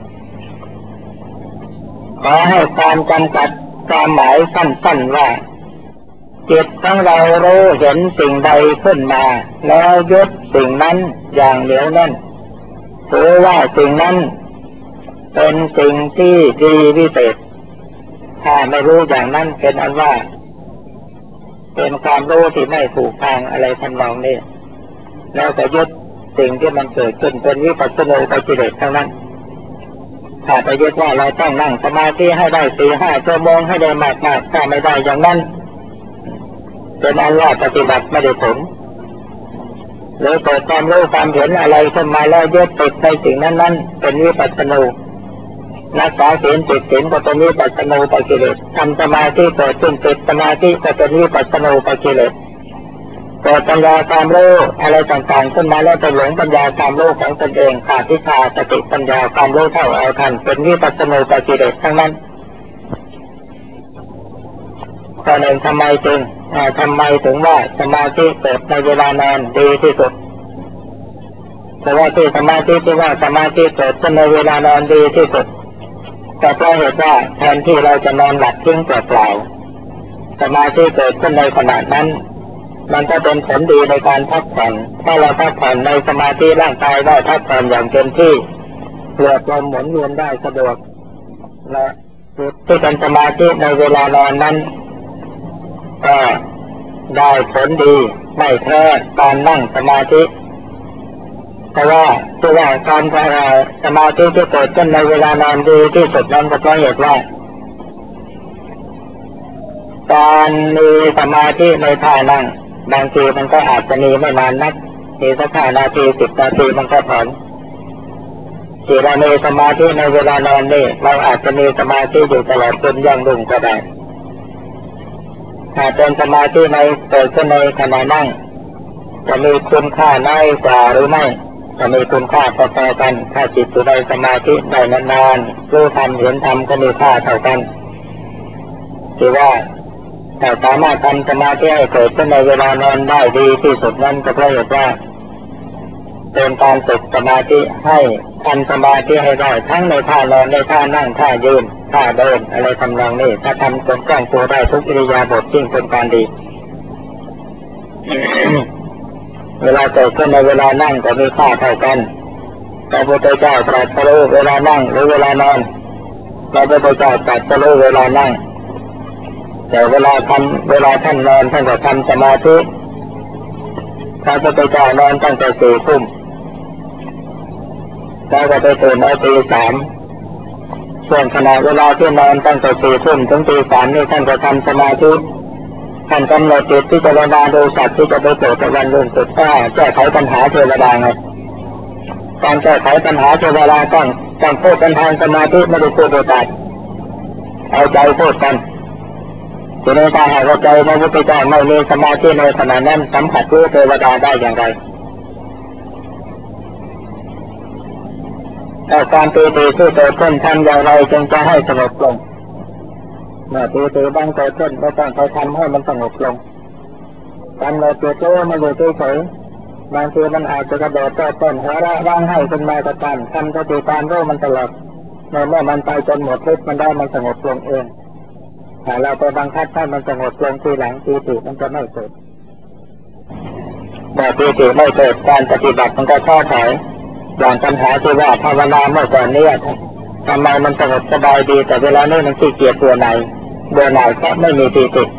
ขอให้ความจำกัดความหมายสั้นๆว่าจิตของเรารู้เห็นสิ่งใดขึ้นมาแล้วยึดสิ่งนั้นอย่างเหนียวแน่นถือว่าสิ่งนั้นเป็นสิ่งที่ดีวิเศษถ้าไม่รู้อย่างนั้นเป็นอันว่าเป็นความรู้ที่ไม่ถูกทางอะไรทำนองนี้แล้วก็ยึดสิ่งที่มันเกิดขึ้นเป็นวิปัสสนูปกิเลสทั้งนั้นถ้าไปยึดว่าเราต้องนั่งสมาธิให้ได้ 4-5 ชั่วโมงให้ได้มากๆถ้าไม่ได้อย่างนั้นเป็นอันว่าปฏิบัติไม่ได้ผลหรือเกิดความรู้ความเห็นอะไรขึ้นมาแล้วยึดติดในสิ่งนั้นเป็นวิปัสสนูรักษาศีลติดศีลก็เป็นวิปัสสนูปกิเลสทำสมาธิเกิดขึ้นติดสมาธิก็เป็นวิปัสสนูปกิเลสเกิดปัญญาความรู้อะไรต่างๆขึ้นมาแล้วไปหลงปัญญาความรู้ของตนเองขาดวิชาสติปัญญาความรู้เท่าเอาทันเป็นวิปัสสนูปกิเลสทั้งนั้นข้อหนึ่งทำไมถึงว่าสมาธิเกิดในเวลานอนดีที่สุดแต่ว่าที่สมาธิที่ว่าสมาธิเกิดขึ้นในเวลานอนดีที่สุดแต่เพราะเหตุว่าแทนที่เราจะนอนหลับทิ้งเปล่าๆสมาธิเกิดขึ้นในขณะนั้นมันจะเป็นผลดีในการพักผ่อนถ้าเราพักผ่อนในสมาธิร่างกายได้พักผ่อนอย่างเต็มที่เลือดลมหมุนเวียนได้สะดวกและจิตที่เป็นสมาธิในเวลานอนนั้นก็ได้ผลดีไม่แพ้การนั่งสมาธิเพราะว่าการสมาธิที่เกิดขึ้นในเวลานอนดีที่สุดนั้นก็เพราะเหตุว่าการมีสมาธิในท่านั่งบางทีมันก็อาจจะมีไม่นานนักมีสัก5 นาที10 นาทีมันก็ถอนที่เรามีสมาธิในเวลานอนนี่เราอาจจะมีสมาธิอยู่ตลอดจนยั่งรุ่งก็ได้ถ้าเป็นสมาธิในเกิดขึ้นในขณะนั่งจะมีคุณค่าน้อยกว่าหรือไม่จะมีคุณค่าพอๆกันถ้าจิตอยู่ในสมาธิได้นานๆรู้ธรรมเห็นธรรมก็มีค่าเท่ากันที่ว่าถ้าสามารถทำสมาธิให้เกิดขึ้นในเวลานอนได้ดีที่สุดนั้นก็เพราะเหตุว่าเป็นการฝึกสมาธิให้ทำสมาธิให้ได้ทั้งในท่านอนในท่านั่งท่ายืนท่าเดินอะไรทำนองนี้ถ้าทำจนคล่องตัวได้ทุกอิริยาบถยิ่งเป็นการดี เวลาเกิดขึ้นในเวลานั่งก็มีค่าเท่ากันพระพุทธเจ้าตรัสรู้เวลานั่งหรือเวลานอนพระพุทธเจ้าตรัสรู้เวลานั่งแต่เวลาท่านนอนท่านก็ทำสมาธิพระพุทธเจ้านอนตั้งแต่4 ทุ่มแล้วก็ไปตื่นในตี 3ส่วนขณะเวลาที่นอนตั้งแต่4 ทุ่มถึงตี 3นี่ท่านก็ทำสมาธิท่านกำหนดจิตที่จะระดาดูสัตว์ที่จะไปเกิดในวันรุ่งขึ้นแก้ไขปัญหาเทวดาไงการแก้ไขปัญหาเทวดาต้องพูดกันทางสมาธิไม่ได้พูดโดยปากเอาใจพูดกันทีนี้ถ้าหากว่าใจพระพุทธเจ้าไม่มีสมาธิในขณะนั้นสัมผัสรู้เทวดาได้อย่างไรแต่การปีติที่เกิดขึ้นทำอย่างไรจึงจะให้สงบลงเมื่อปีติบ้างเกิดขึ้นไม่ต้องไปทำให้มันสงบลงการเราเกิดตัวมาอยู่เฉยๆบางทีมันอาจจะกระโดดต้นหัวเราะร้องไห้ขึ้นมาก็ตามทำสติตามรู้มันตลอดเมื่อมันไปจนหมดฤทธิ์มันได้มันสงบลงเองถ้าเราไปบังคับให้มันสงบลงทีหลังปีติมันจะไม่เกิดเมื่อปีติไม่เกิดการปฏิบัติมันก็ท้อถอยอย่างปัญหาที่ว่าภาวนาเมื่อก่อนนี้ทำไมมันสงบสบายดีแต่เวลานี้มันขี้เกียจตัวไหนเบื่อหน่ายก็ไม่มีปีติ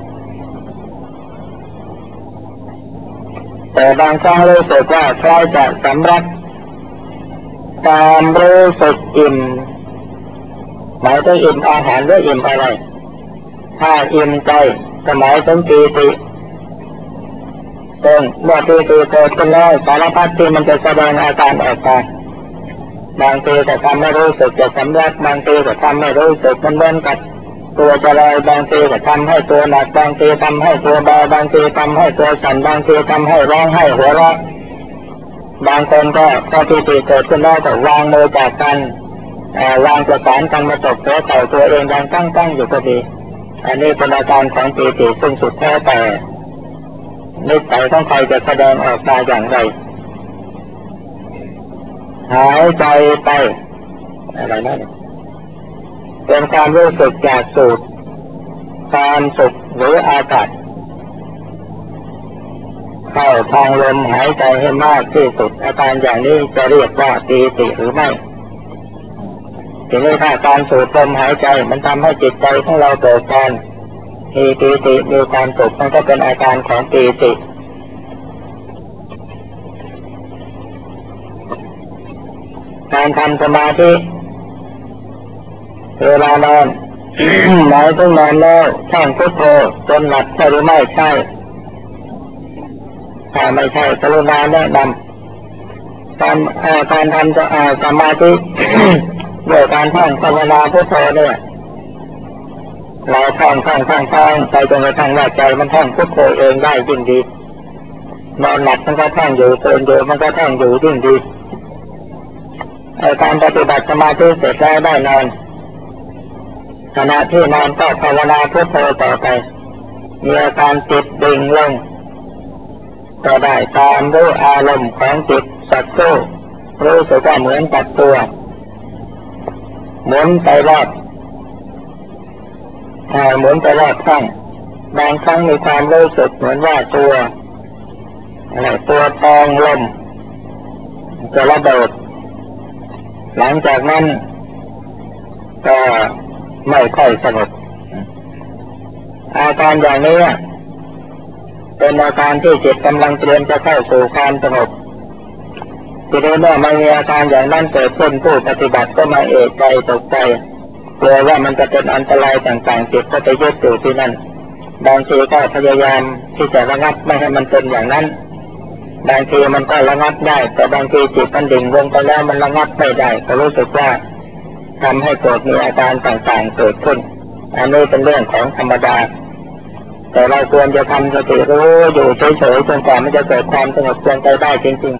แต่บางครั้งรู้สึกว่าใกล้จะสำลักตามรู้สึกอิ่มหมายถึงอิ่มอาหารหรืออิ่มอะไรถ้าอิ่มใจก็หมายถึงปีติซึ่งเมื่อปีติเกิดขึ้นแล้วสารพัดที่มันจะแสดงอาการออกมาบางทีจะทำให้รู้สึกจะสำลักบางทีจะทำให้รู้สึกมันเดินกับตัวจะลอยบางทีจะทำให้ตัวหนักบางทีทำให้ตัวเบาบางทีทำให้ตัวสั่นบางทีทำให้ร้องให้หัวเราะบางคนก็พอปีติเกิดขึ้นแล้วก็วางมือจากกันวางประสานกันมาตบหัวเข่าตัวเองดังตั้งอยู่ก็ดีอันนี้เป็นอาการของปีติซึ่งสุดแท้แต่นิสัยของใครจะแสดงออกมาอย่างไรหายใจไปอะไรนั่นเป็นความรู้สึกจากสูดความสุขหรืออากาศเข้าทางลมหายใจให้มากที่สุดอาการอย่างนี้จะเรียกว่าปีติหรือไม่ทีนี้ถ้าการสูดลมหายใจมันทำให้จิตใจของเราเกิดการมีปีติมีความสุขมันก็เป็นอาการของปีติการทำสมาธิเวลานอน หมายถึงนอนแล้วท่องพุทโธจนหลับใช่หรือไม่ใช่ถ้าไม่ใช่กรุณาแนะนำการทำสมาธิ ด้วยการท่องภาวนาพุทโธเนี่ยเราท่องไปจนกระทั่งว่าใจมันท่องพุทโธเองได้ยิ่งดีนอนหลับมันก็ท่องอยู่ตื่นอยู่มันก็ท่องอยู่ยิ่งดีการปฏิบัติสมาธิเสร็จแล้วได้นอนขณะที่นอนก็ภาวนาพุทโธต่อไปมีอาการจิตดิ่งลงก็ได้ตามรู้อารมณ์ของจิตสักครู่รู้สึกว่าเหมือนกับตัวหมุนไปรอบข้างบางครั้งมีความรู้สึกเหมือนว่าตัวพองลมจะระเบิดหลังจากนั้นก็ไม่ค่อยสงบอาการอย่างนี้เป็นอาการที่จิตกำลังเตรียมจะเข้าสู่ความสงบทีนี้เมื่อมันมีอาการอย่างนั้นเกิดขึ้นผู้ปฏิบัติก็มาเอะใจตกใจกลัวว่ามันจะเป็นอันตรายต่างๆจิตก็ไปยึดอยู่ที่นั่นบางทีก็พยายามที่จะระงับไม่ให้มันเป็นอย่างนั้นบางทีมันก็ระงับได้แต่บางทีจิตมันดิ่งลงไปแล้วมันระงับไม่ได้ก็รู้สึกว่าทำให้เกิดมีอาการต่างๆเกิดขึ้นอันนี้เป็นเรื่องของธรรมดาแต่เราควรจะทำสติรู้อยู่เฉยๆจนกว่ามันจะเกิดความสงบลงไปได้จริงๆ